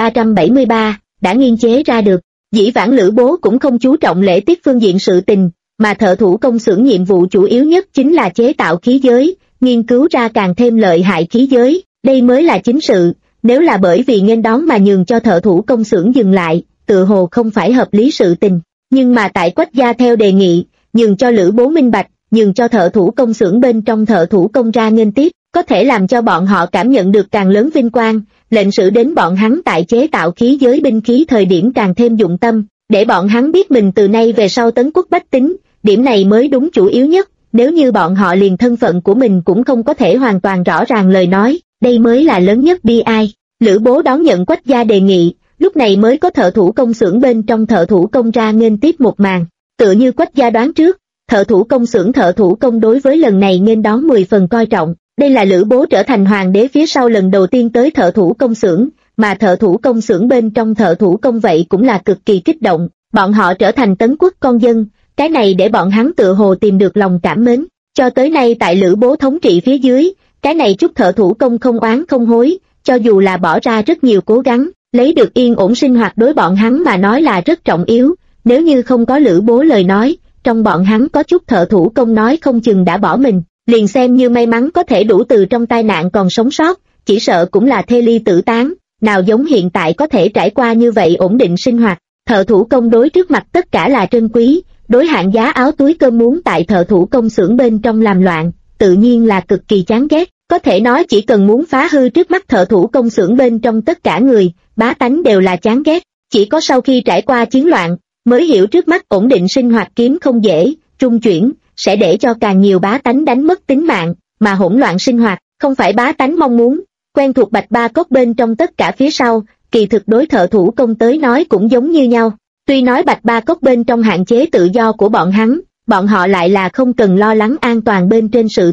3373, đã nghiên chế ra được, dĩ vãng Lữ Bố cũng không chú trọng lễ tiết phương diện sự tình, mà thợ thủ công xưởng nhiệm vụ chủ yếu nhất chính là chế tạo khí giới, nghiên cứu ra càng thêm lợi hại khí giới, đây mới là chính sự, nếu là bởi vì nghênh đón mà nhường cho thợ thủ công xưởng dừng lại, tự hồ không phải hợp lý sự tình, nhưng mà tại Quách gia theo đề nghị, nhường cho Lữ Bố minh bạch, nhường cho thợ thủ công xưởng bên trong thợ thủ công ra nghênh tiếp, có thể làm cho bọn họ cảm nhận được càng lớn vinh quang, lệnh sử đến bọn hắn tại chế tạo khí giới binh khí thời điểm càng thêm dụng tâm, để bọn hắn biết mình từ nay về sau tấn quốc bách tính, điểm này mới đúng chủ yếu nhất. Nếu như bọn họ liền thân phận của mình cũng không có thể hoàn toàn rõ ràng lời nói, đây mới là lớn nhất bi ai. Lữ Bố đón nhận Quách gia đề nghị, lúc này mới có thợ thủ công xưởng bên trong thợ thủ công ra nghênh tiếp một màn. Tựa như Quách gia đoán trước, thợ thủ công xưởng thợ thủ công đối với lần này nghênh đón 10 phần coi trọng. Đây là Lữ Bố trở thành hoàng đế phía sau lần đầu tiên tới thợ thủ công xưởng, mà thợ thủ công xưởng bên trong thợ thủ công vậy cũng là cực kỳ kích động. Bọn họ trở thành tấn quốc con dân. Cái này để bọn hắn tựa hồ tìm được lòng cảm mến, cho tới nay tại Lữ Bố thống trị phía dưới, cái này chút thợ thủ công không oán không hối, cho dù là bỏ ra rất nhiều cố gắng, lấy được yên ổn sinh hoạt đối bọn hắn mà nói là rất trọng yếu, nếu như không có Lữ Bố lời nói, trong bọn hắn có chút thợ thủ công nói không chừng đã bỏ mình, liền xem như may mắn có thể đủ từ trong tai nạn còn sống sót, chỉ sợ cũng là thê ly tử tán, nào giống hiện tại có thể trải qua như vậy ổn định sinh hoạt. Thợ thủ công đối trước mặt tất cả là trân quý, đối hạng giá áo túi cơm muốn tại thợ thủ công xưởng bên trong làm loạn, tự nhiên là cực kỳ chán ghét, có thể nói chỉ cần muốn phá hư trước mắt thợ thủ công xưởng bên trong tất cả người, bá tánh đều là chán ghét, chỉ có sau khi trải qua chiến loạn, mới hiểu trước mắt ổn định sinh hoạt kiếm không dễ, trung chuyển, sẽ để cho càng nhiều bá tánh đánh mất tính mạng, mà hỗn loạn sinh hoạt, không phải bá tánh mong muốn. Quen thuộc Bạch Ba Cốc bên trong tất cả phía sau, kỳ thực đối thợ thủ công tới nói cũng giống như nhau. Tuy nói Bạch Ba Cốc bên trong hạn chế tự do của bọn hắn, bọn họ lại là không cần lo lắng an toàn bên trên sự tình,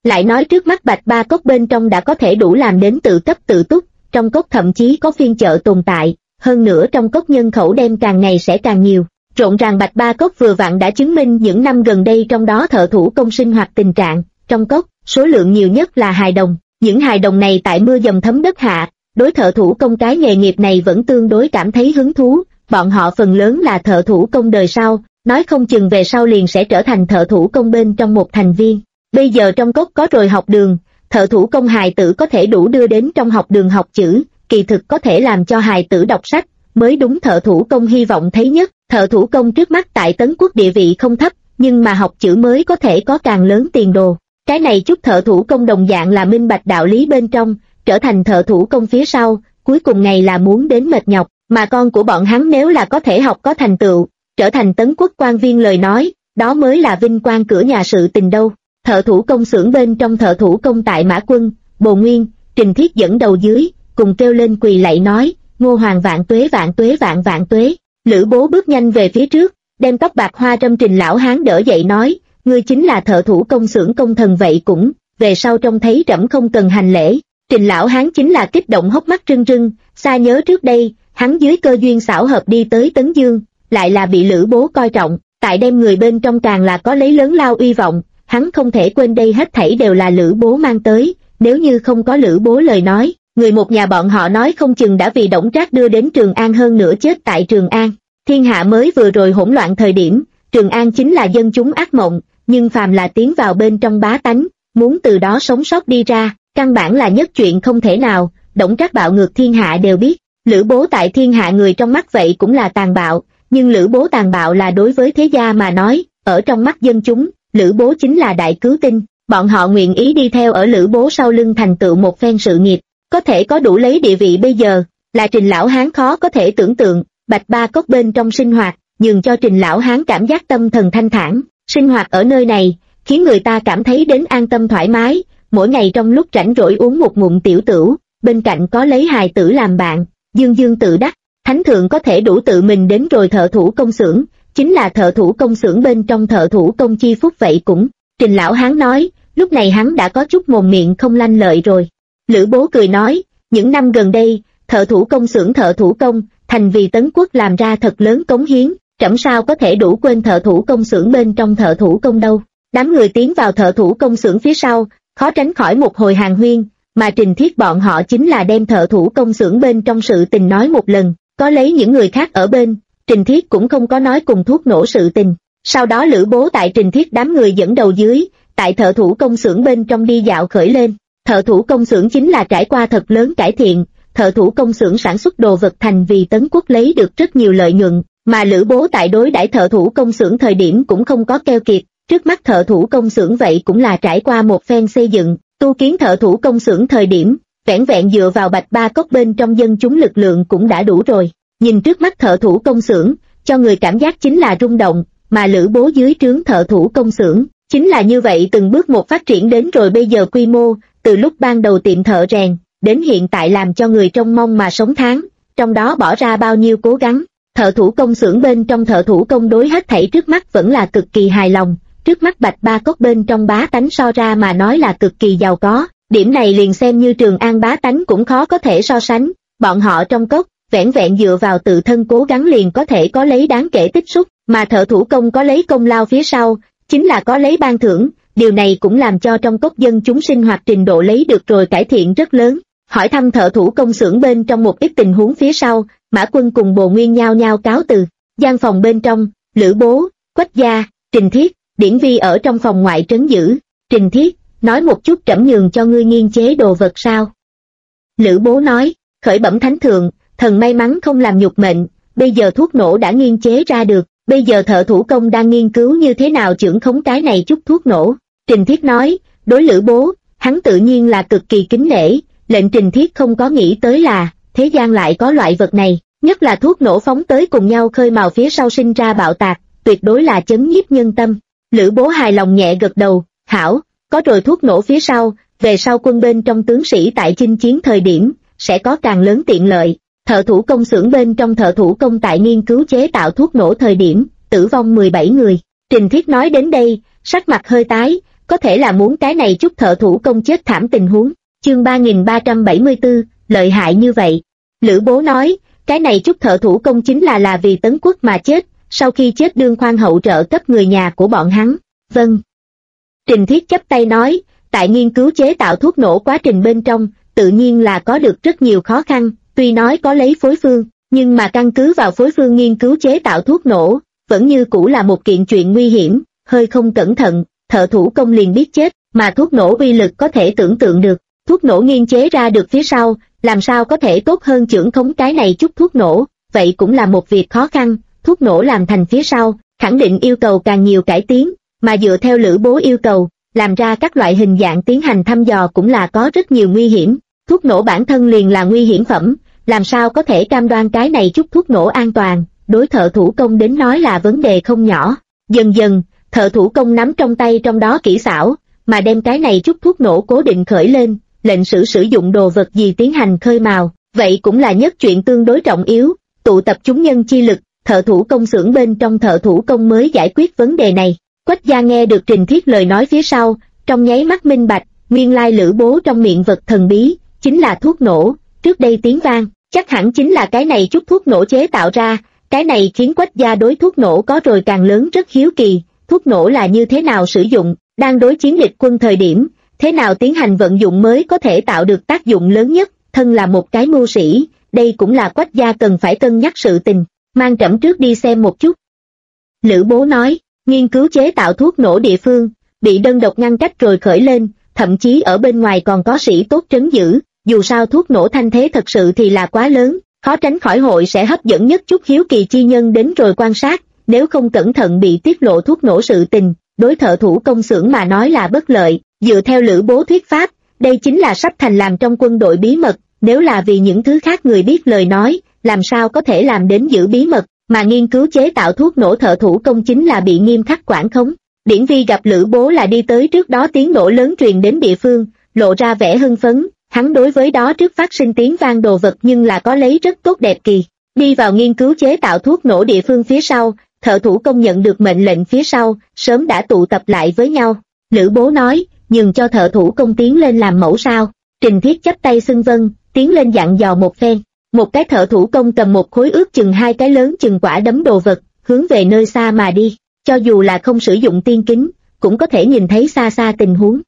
Lại nói trước mắt Bạch Ba Cốc bên trong đã có thể đủ làm đến tự cấp tự túc, trong cốc thậm chí có phiên chợ tồn tại, hơn nữa trong cốc nhân khẩu đem càng ngày sẽ càng nhiều. Rộn ràng Bạch Ba Cốc vừa vặn đã chứng minh những năm gần đây trong đó thợ thủ công sinh hoạt tình trạng. Trong cốc, số lượng nhiều nhất là hài đồng. Những hài đồng này tại mưa dầm thấm đất hạ, đối thợ thủ công cái nghề nghiệp này vẫn tương đối cảm thấy hứng thú. Bọn họ phần lớn là thợ thủ công đời sau, nói không chừng về sau liền sẽ trở thành thợ thủ công bên trong một thành viên. Bây giờ trong cốc có rồi học đường, thợ thủ công hài tử có thể đủ đưa đến trong học đường học chữ, kỳ thực có thể làm cho hài tử đọc sách, mới đúng thợ thủ công hy vọng thấy nhất. Thợ thủ công trước mắt tại Tấn Quốc địa vị không thấp, nhưng mà học chữ mới có thể có càng lớn tiền đồ. Cái này chút thợ thủ công đồng dạng là minh bạch đạo lý bên trong, trở thành thợ thủ công phía sau, cuối cùng ngày là muốn đến mệt nhọc, mà con của bọn hắn nếu là có thể học có thành tựu, trở thành Tấn Quốc quan viên lời nói, đó mới là vinh quang cửa nhà sự tình đâu. Thợ thủ công xưởng bên trong thợ thủ công tại Mã Quân, Bồ Nguyên, Trình Thiết dẫn đầu dưới, cùng kêu lên quỳ lạy nói, Ngô Hoàng vạn tuế vạn tuế vạn vạn tuế. Lữ Bố bước nhanh về phía trước, đem tóc bạc hoa râm Trình lão hán đỡ dậy nói, ngươi chính là thợ thủ công xưởng công thần vậy cũng, về sau trông thấy trẫm không cần hành lễ. Trình lão hán chính là kích động hốc mắt rưng rưng, xa nhớ trước đây, hắn dưới cơ duyên xảo hợp đi tới Tấn Dương, lại là bị Lữ Bố coi trọng, tại đem người bên trong càng là có lấy lớn lao uy vọng, hắn không thể quên đây hết thảy đều là Lữ Bố mang tới, nếu như không có Lữ Bố lời nói, người một nhà bọn họ nói không chừng đã vì Đổng Trác đưa đến Trường An hơn nữa chết tại Trường An. Thiên hạ mới vừa rồi hỗn loạn thời điểm, Trường An chính là dân chúng ác mộng, nhưng phàm là tiến vào bên trong bá tánh, muốn từ đó sống sót đi ra, căn bản là nhất chuyện không thể nào. Đổng Trác bạo ngược thiên hạ đều biết, Lữ Bố tại thiên hạ người trong mắt vậy cũng là tàn bạo, nhưng Lữ Bố tàn bạo là đối với thế gia mà nói, ở trong mắt dân chúng, Lữ Bố chính là đại cứu tinh, bọn họ nguyện ý đi theo ở Lữ Bố sau lưng thành tựu một phen sự nghiệp, có thể có đủ lấy địa vị bây giờ, là Trình lão hán khó có thể tưởng tượng. Bạch Ba Cốc bên trong sinh hoạt, nhường cho Trình lão hán cảm giác tâm thần thanh thản, sinh hoạt ở nơi này, khiến người ta cảm thấy đến an tâm thoải mái, mỗi ngày trong lúc rảnh rỗi uống một ngụm tiểu tửu, bên cạnh có lấy hài tử làm bạn, dương dương tự đắc, thánh thượng có thể đủ tự mình đến rồi thợ thủ công xưởng, chính là thợ thủ công xưởng bên trong thợ thủ công chi phúc vậy cũng. Trình lão hán nói, lúc này hắn đã có chút mồm miệng không lanh lợi rồi. Lữ Bố cười nói, những năm gần đây, thợ thủ công xưởng thợ thủ công, thành vì Tấn Quốc làm ra thật lớn cống hiến, trẫm sao có thể đủ quên thợ thủ công xưởng bên trong thợ thủ công đâu. Đám người tiến vào thợ thủ công xưởng phía sau, khó tránh khỏi một hồi hàn huyên, mà Trình Thiết bọn họ chính là đem thợ thủ công xưởng bên trong sự tình nói một lần, có lấy những người khác ở bên, Trình Thiết cũng không có nói cùng thuốc nổ sự tình. Sau đó Lữ Bố tại Trình Thiết đám người dẫn đầu dưới, tại thợ thủ công xưởng bên trong đi dạo khởi lên. Thợ thủ công xưởng chính là trải qua thật lớn cải thiện, thợ thủ công xưởng sản xuất đồ vật thành vì Tấn Quốc lấy được rất nhiều lợi nhuận, mà Lữ Bố tại đối đãi thợ thủ công xưởng thời điểm cũng không có keo kiệt, trước mắt thợ thủ công xưởng vậy cũng là trải qua một phen xây dựng, tu kiến thợ thủ công xưởng thời điểm, vẻn vẹn dựa vào Bạch Ba Cốc bên trong dân chúng lực lượng cũng đã đủ rồi. Nhìn trước mắt thợ thủ công xưởng, cho người cảm giác chính là rung động, mà Lữ Bố dưới trướng thợ thủ công xưởng, chính là như vậy từng bước một phát triển đến rồi bây giờ quy mô, từ lúc ban đầu tiệm thợ rèn, đến hiện tại làm cho người trông mong mà sống tháng, trong đó bỏ ra bao nhiêu cố gắng. Thợ thủ công xưởng bên trong thợ thủ công đối hết thảy trước mắt vẫn là cực kỳ hài lòng, trước mắt Bạch Ba Cốc bên trong bá tánh so ra mà nói là cực kỳ giàu có, điểm này liền xem như Trường An bá tánh cũng khó có thể so sánh, bọn họ trong cốc, vẻn vẹn dựa vào tự thân cố gắng liền có thể có lấy đáng kể tích xúc, mà thợ thủ công có lấy công lao phía sau, chính là có lấy ban thưởng, điều này cũng làm cho trong cốc dân chúng sinh hoạt trình độ lấy được rồi cải thiện rất lớn. Hỏi thăm thợ thủ công xưởng bên trong một ít tình huống phía sau, Mã Quân cùng Bồ Nguyên nhao nhao cáo từ. Gian phòng bên trong, Lữ Bố, Quách Gia, Trình Thiết, Điển Vi ở trong phòng ngoại trấn giữ. Trình Thiết, nói một chút trẫm nhường cho ngươi nghiên chế đồ vật sao? Lữ Bố nói, khởi bẩm thánh thượng, thần may mắn không làm nhục mệnh, bây giờ thuốc nổ đã nghiên chế ra được, bây giờ thợ thủ công đang nghiên cứu như thế nào chưởng khống cái này chút thuốc nổ. Trình Thiết nói, đối Lữ Bố, hắn tự nhiên là cực kỳ kính nể, lệnh Trình Thiết không có nghĩ tới là, thế gian lại có loại vật này, nhất là thuốc nổ phóng tới cùng nhau khơi mào phía sau sinh ra bạo tạc, tuyệt đối là chấn nhiếp nhân tâm. Lữ Bố hài lòng nhẹ gật đầu, hảo, có rồi thuốc nổ phía sau, về sau quân bên trong tướng sĩ tại chinh chiến thời điểm, sẽ có càng lớn tiện lợi. Thợ thủ công xưởng bên trong thợ thủ công tại nghiên cứu chế tạo thuốc nổ thời điểm, tử vong 17 người. Trình Thiết nói đến đây, sắc mặt hơi tái, có thể là muốn cái này chút thợ thủ công chết thảm tình huống. Chương 3374, lợi hại như vậy. Lữ Bố nói, cái này chút thợ thủ công chính là vì Tấn Quốc mà chết, sau khi chết đương khoan hậu trợ cấp người nhà của bọn hắn. Vâng. Trình Thiết chắp tay nói, tại nghiên cứu chế tạo thuốc nổ quá trình bên trong, tự nhiên là có được rất nhiều khó khăn, tuy nói có lấy phối phương, nhưng mà căn cứ vào phối phương nghiên cứu chế tạo thuốc nổ, vẫn như cũ là một kiện chuyện nguy hiểm, hơi không cẩn thận, thợ thủ công liền biết chết, mà thuốc nổ uy lực có thể tưởng tượng được. Thuốc nổ nghiên chế ra được phía sau, làm sao có thể tốt hơn chưởng khống cái này chút thuốc nổ, vậy cũng là một việc khó khăn, thuốc nổ làm thành phía sau, khẳng định yêu cầu càng nhiều cải tiến, mà dựa theo Lữ Bố yêu cầu, làm ra các loại hình dạng tiến hành thăm dò cũng là có rất nhiều nguy hiểm, thuốc nổ bản thân liền là nguy hiểm phẩm, làm sao có thể cam đoan cái này chút thuốc nổ an toàn, đối thợ thủ công đến nói là vấn đề không nhỏ. Dần dần, thợ thủ công nắm trong tay trong đó kỹ xảo, mà đem cái này chút thuốc nổ cố định khởi lên, lệnh sử dụng đồ vật gì tiến hành khơi mào, vậy cũng là nhất chuyện tương đối trọng yếu, tụ tập chúng nhân chi lực, thợ thủ công xưởng bên trong thợ thủ công mới giải quyết vấn đề này. Quách gia nghe được Trình Thiết lời nói phía sau, trong nháy mắt minh bạch, nguyên lai Lữ Bố trong miệng vật thần bí, chính là thuốc nổ, trước đây tiếng vang, chắc hẳn chính là cái này chút thuốc nổ chế tạo ra, cái này khiến Quách gia đối thuốc nổ có rồi càng lớn rất hiếu kỳ, thuốc nổ là như thế nào sử dụng, đang đối chiến địch quân thời điểm, thế nào tiến hành vận dụng mới có thể tạo được tác dụng lớn nhất, thân là một cái mưu sĩ, đây cũng là Quách gia cần phải cân nhắc sự tình, mang trẫm trước đi xem một chút. Lữ Bố nói, nghiên cứu chế tạo thuốc nổ địa phương, bị đơn độc ngăn cách rồi khởi lên, thậm chí ở bên ngoài còn có sĩ tốt trấn giữ, dù sao thuốc nổ thanh thế thật sự thì là quá lớn, khó tránh khỏi hội sẽ hấp dẫn nhất chút hiếu kỳ chi nhân đến rồi quan sát, nếu không cẩn thận bị tiết lộ thuốc nổ sự tình, đối thợ thủ công xưởng mà nói là bất lợi, dựa theo Lữ Bố thuyết pháp, đây chính là sắp thành làm trong quân đội bí mật, nếu là vì những thứ khác người biết lời nói, làm sao có thể làm đến giữ bí mật, mà nghiên cứu chế tạo thuốc nổ thợ thủ công chính là bị nghiêm khắc quản khống. Điển Vi gặp Lữ Bố là đi tới trước đó tiếng nổ lớn truyền đến địa phương, lộ ra vẻ hưng phấn, hắn đối với đó trước phát sinh tiếng vang đồ vật nhưng là có lấy rất tốt đẹp kỳ. Đi vào nghiên cứu chế tạo thuốc nổ địa phương phía sau, thợ thủ công nhận được mệnh lệnh phía sau, sớm đã tụ tập lại với nhau. Lữ Bố nói, nhường cho thợ thủ công tiến lên làm mẫu sao. Trình Thiết chắp tay xưng vâng, tiến lên dặn dò một phen. Một cái thợ thủ công cầm một khối ước chừng 2 cái lớn chừng quả đấm đồ vật, hướng về nơi xa mà đi. Cho dù là không sử dụng tiên kính, cũng có thể nhìn thấy xa xa tình huống.